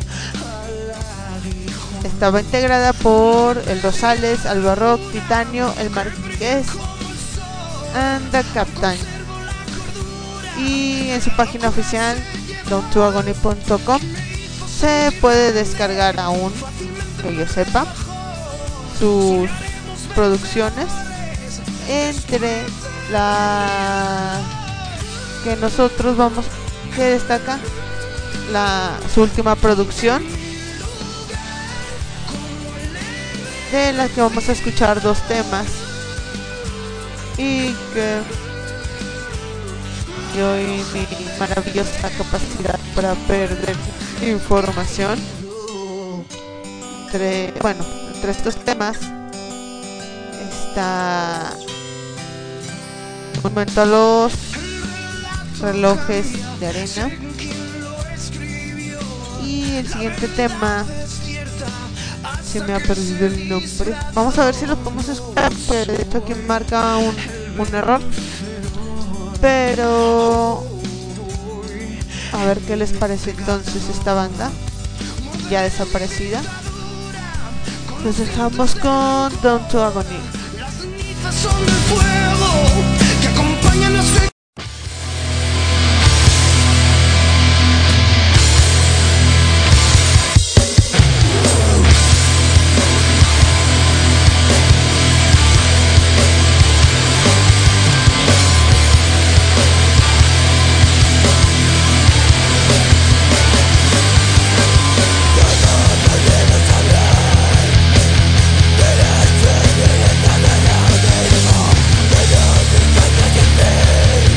estaba integrada por el Rosales, Alba Rock, Titanio, el Marqués and the Captain, y en su página oficial downtoagony.com se puede descargar aún, que yo sepa, sus producciones, entre la que nosotros vamos, que destaca su última producción, de la que vamos a escuchar 2 temas y que yo y mi maravillosa capacidad para perder información entre estos temas está un momento a los relojes de arena, y el siguiente tema se me ha perdido el nombre. Vamos a ver si lo podemos escuchar, porque de hecho aquí marca un error, pero a ver qué les parece entonces esta banda ya desaparecida. Nos dejamos con Down to Agony. Son del fuego que acompañan las fe. Hey!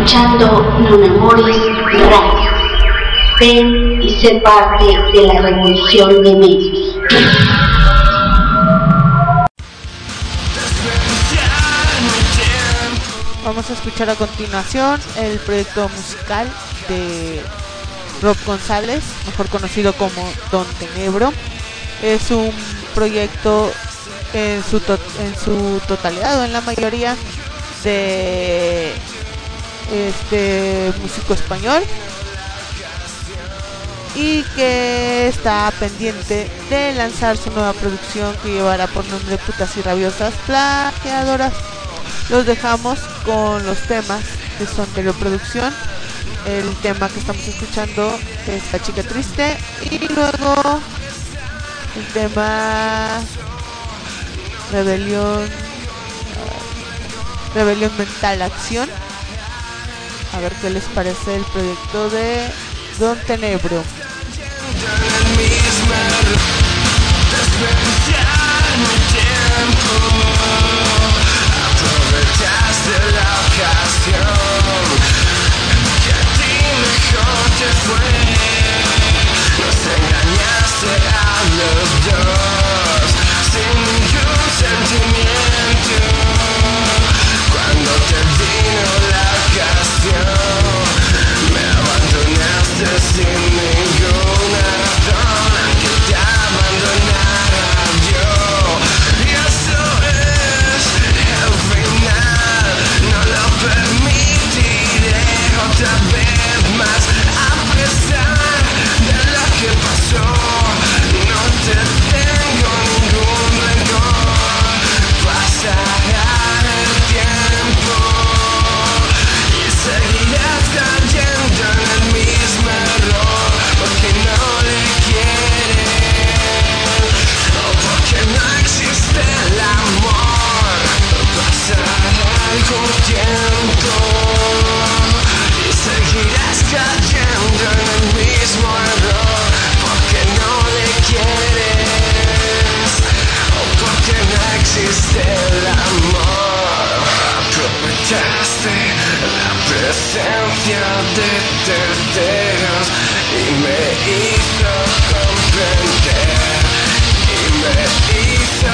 escuchando No Memories Radio. Ven y sé parte de la revolución de medios. Vamos a escuchar a continuación el proyecto musical de Rob González, mejor conocido como Don Tenebro. Es un proyecto en su totalidad o en la mayoría de músico español y que está pendiente de lanzar su nueva producción que llevará por nombre Putas y Rabiosas Plagiadoras. Los dejamos con los temas de su anterior producción. El tema que estamos escuchando es La Chica Triste y luego el tema Rebelión Mental Acción. A ver qué les parece el proyecto de Don Tenebro. Aprovechaste la ocasión que a ti mejor te fue. Nos engañaste a los dos sin ningún sentimiento. Cuando te vino la ocasión me abandonaste sin ninguna razón, aunque te abandonara yo. Y eso es el final, no lo permitiré otra vez más. A pesar de lo que pasó, no te tengo ningún rencor. Pasará el tiempo y seguirás cayendo en el mismo error, porque no le quieres o porque no existe el amor. Pasará algún tiempo y seguirás cayendo en el mismo error, porque no le quieres o porque no existe el amor. Aprovechaste la presencia de terceros y me hizo comprender y me hizo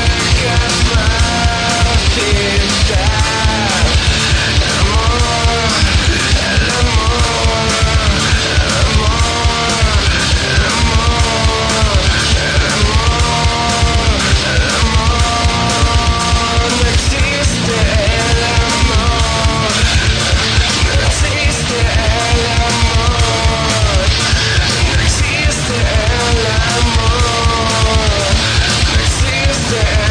recapacitar. Amor, el amor, el amor, el amor, el amor, el amor. No existe el amor, no existe el amor, no existe el amor, no existe el amor.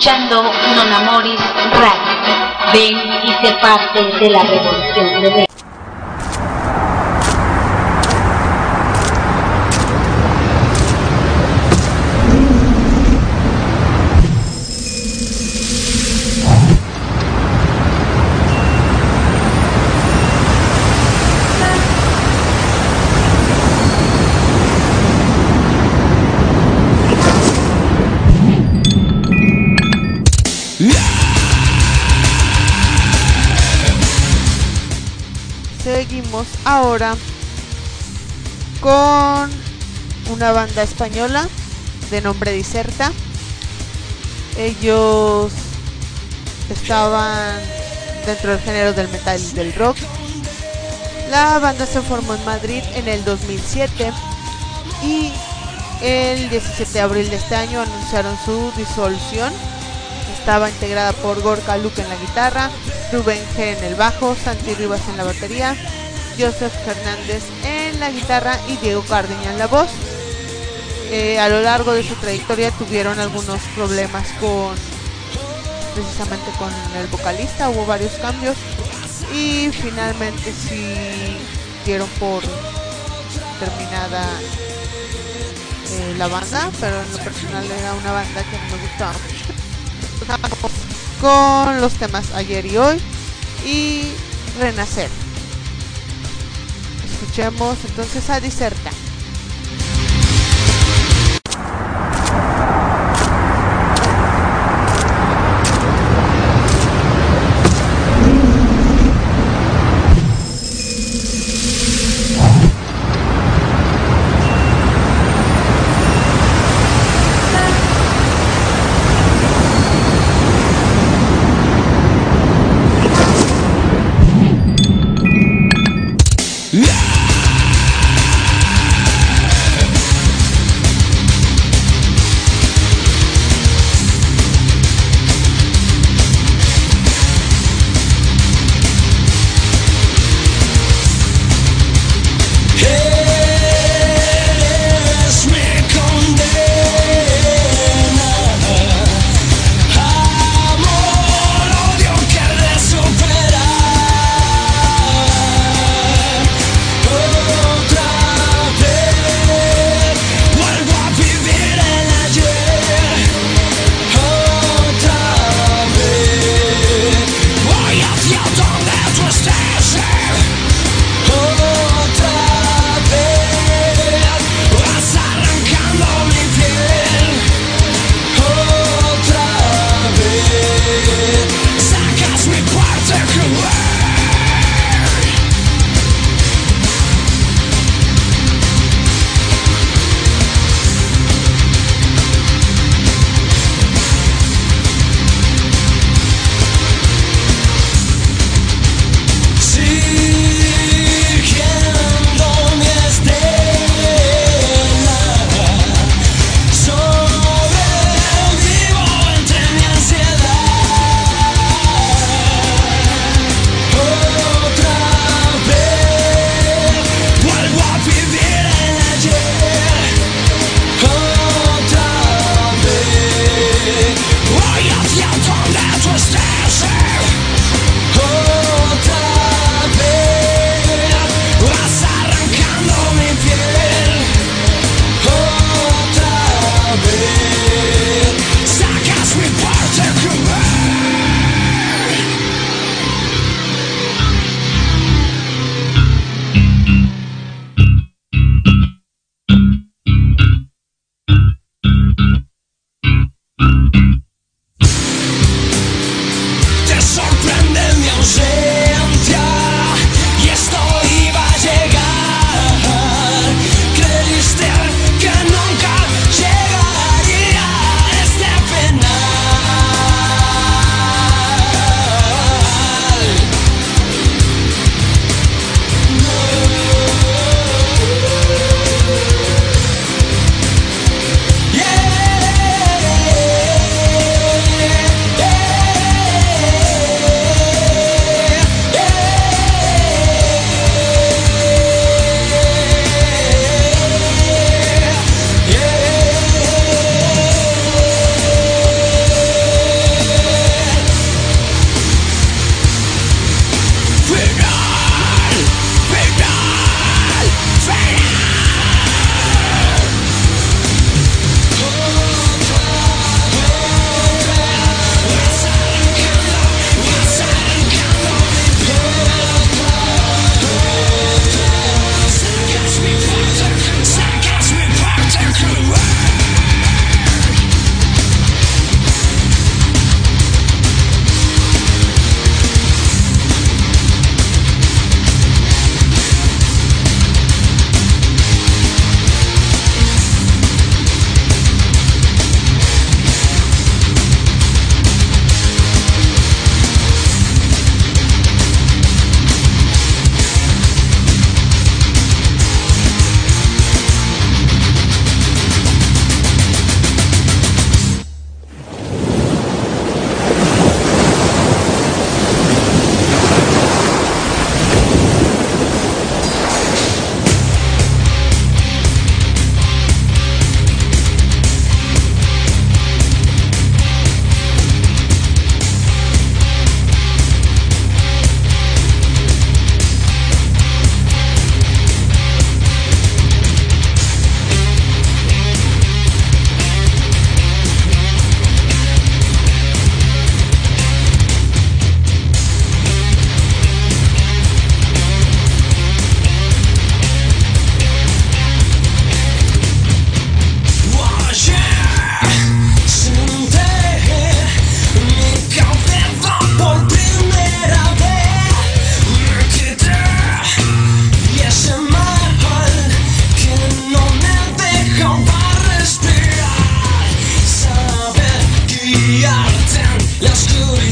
escuchando Non Amoris Radio. Ven y sé parte de la revolución de México. Seguimos ahora con una banda española de nombre Diserta. Ellos estaban dentro del género del metal y del rock. La banda se formó en Madrid en el 2007 y el 17 de abril de este año anunciaron su disolución. Estaba integrada por Gorka Luque en la guitarra, Rubén G en el bajo, Santi Rivas en la batería, Joseph Fernández en la guitarra y Diego Cardeña en la voz. A lo largo de su trayectoria tuvieron algunos problemas precisamente con el vocalista, hubo varios cambios y finalmente sí dieron por terminada la banda, pero en lo personal era una banda que no me gustaba mucho. Con los temas Ayer y Hoy y Renacer. Escuchemos entonces a Diserta. Yeah!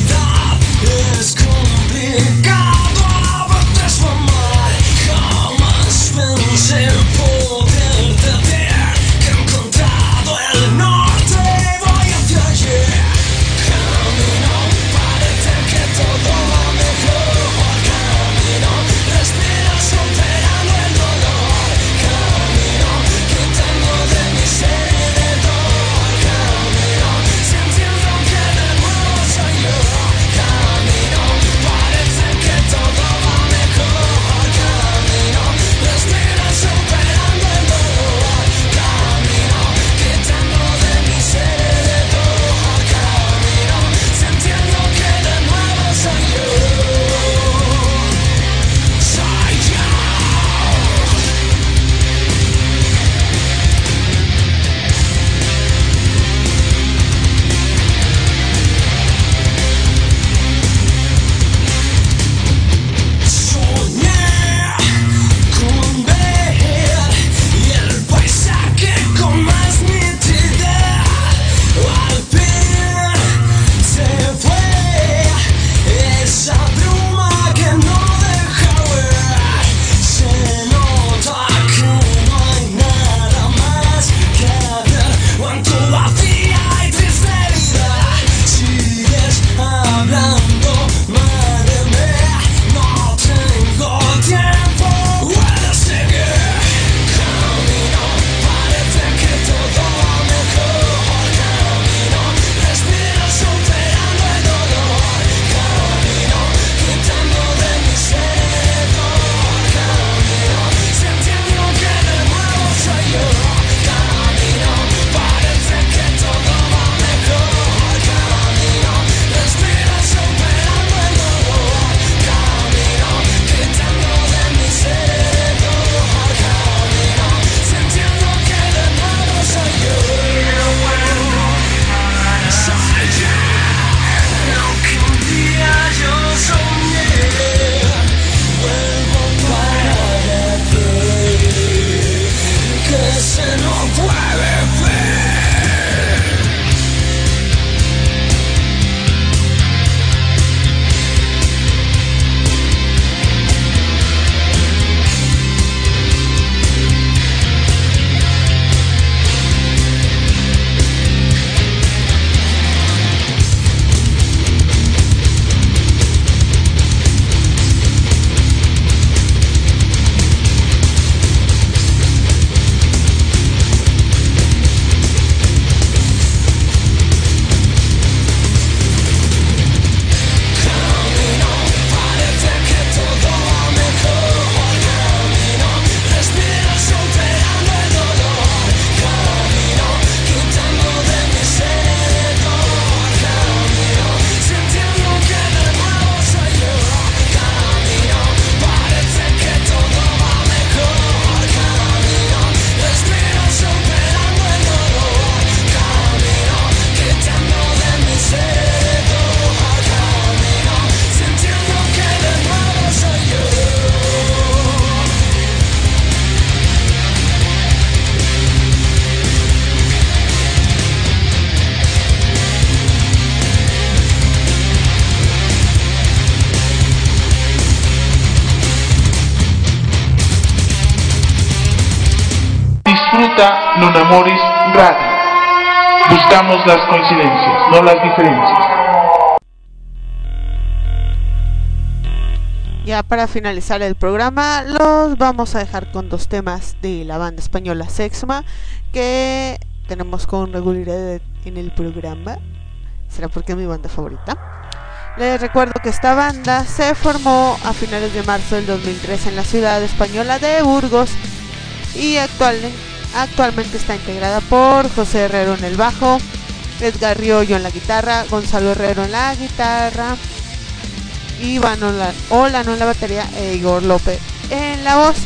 Disfruta Non Amoris Radio. Buscamos las coincidencias, no las diferencias. Ya para finalizar el programa, los vamos a dejar con dos temas de la banda española Sexma, que tenemos con regularidad en el programa. Será porque es mi banda favorita. Les recuerdo que esta banda se formó a finales de marzo del 2003 en la ciudad española de Burgos y actualmente está integrada por José Herrero en el bajo, Edgar Riollo en la guitarra, Gonzalo Herrero en la guitarra, Iván Olano en la batería e Igor López en la voz.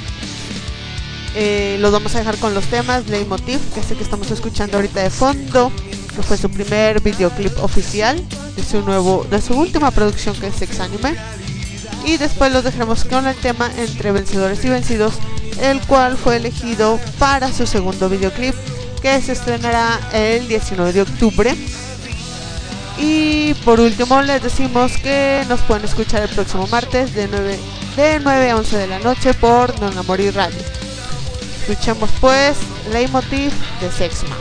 Los vamos a dejar con los temas Leitmotiv, que es el que estamos escuchando ahorita de fondo, que fue su primer videoclip oficial de su última producción, que es Sex Anime. Y después los dejaremos con el tema Entre Vencedores y Vencidos, el cual fue elegido para su segundo videoclip, que se estrenará el 19 de octubre. Y por último les decimos que nos pueden escuchar el próximo martes de 9 a 11 de la noche por Non Amori Radio. Escuchemos pues Leitmotiv de Sexma.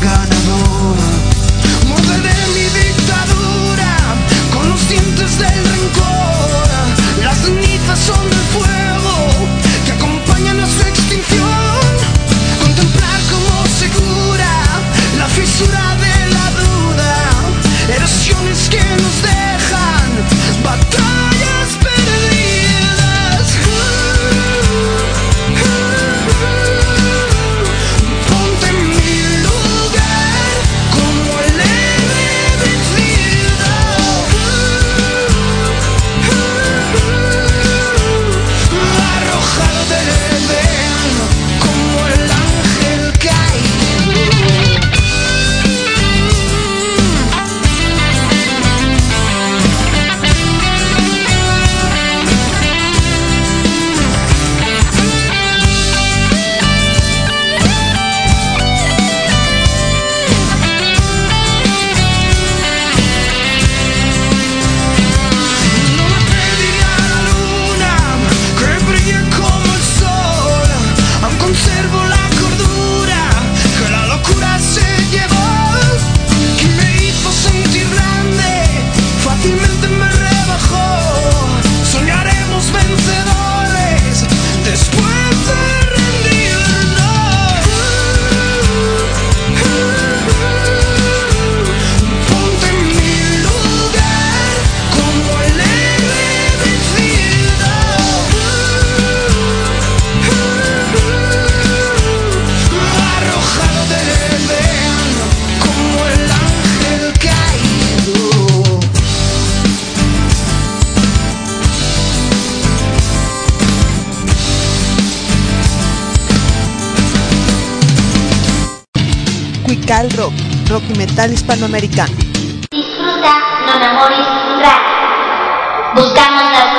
ganador. Morderé mi dictadura con los dientes del rencor. Las cenizas son el fuego que acompaña nuestra extinción. Contemplar como se cura la fisura de la duda, erosiones que nos dejan batallas perdidas. Ponte en mi lugar como el herbicida, arrojado del Edén como el ángel caído. No me pediría la luna que brille como el sol, aún conservo la cordura que la locura se llevó, que me hizo sentir grande, fácilmente me rebajó. Soñaremos vencedores después de rendirnos. Ponte en mi lugar como el herbicida, arrojado del Edén como el ángel caído. Cuical Rock, rock y metal hispanoamericano. Disfruta Non Amoris Radio. Buscamos las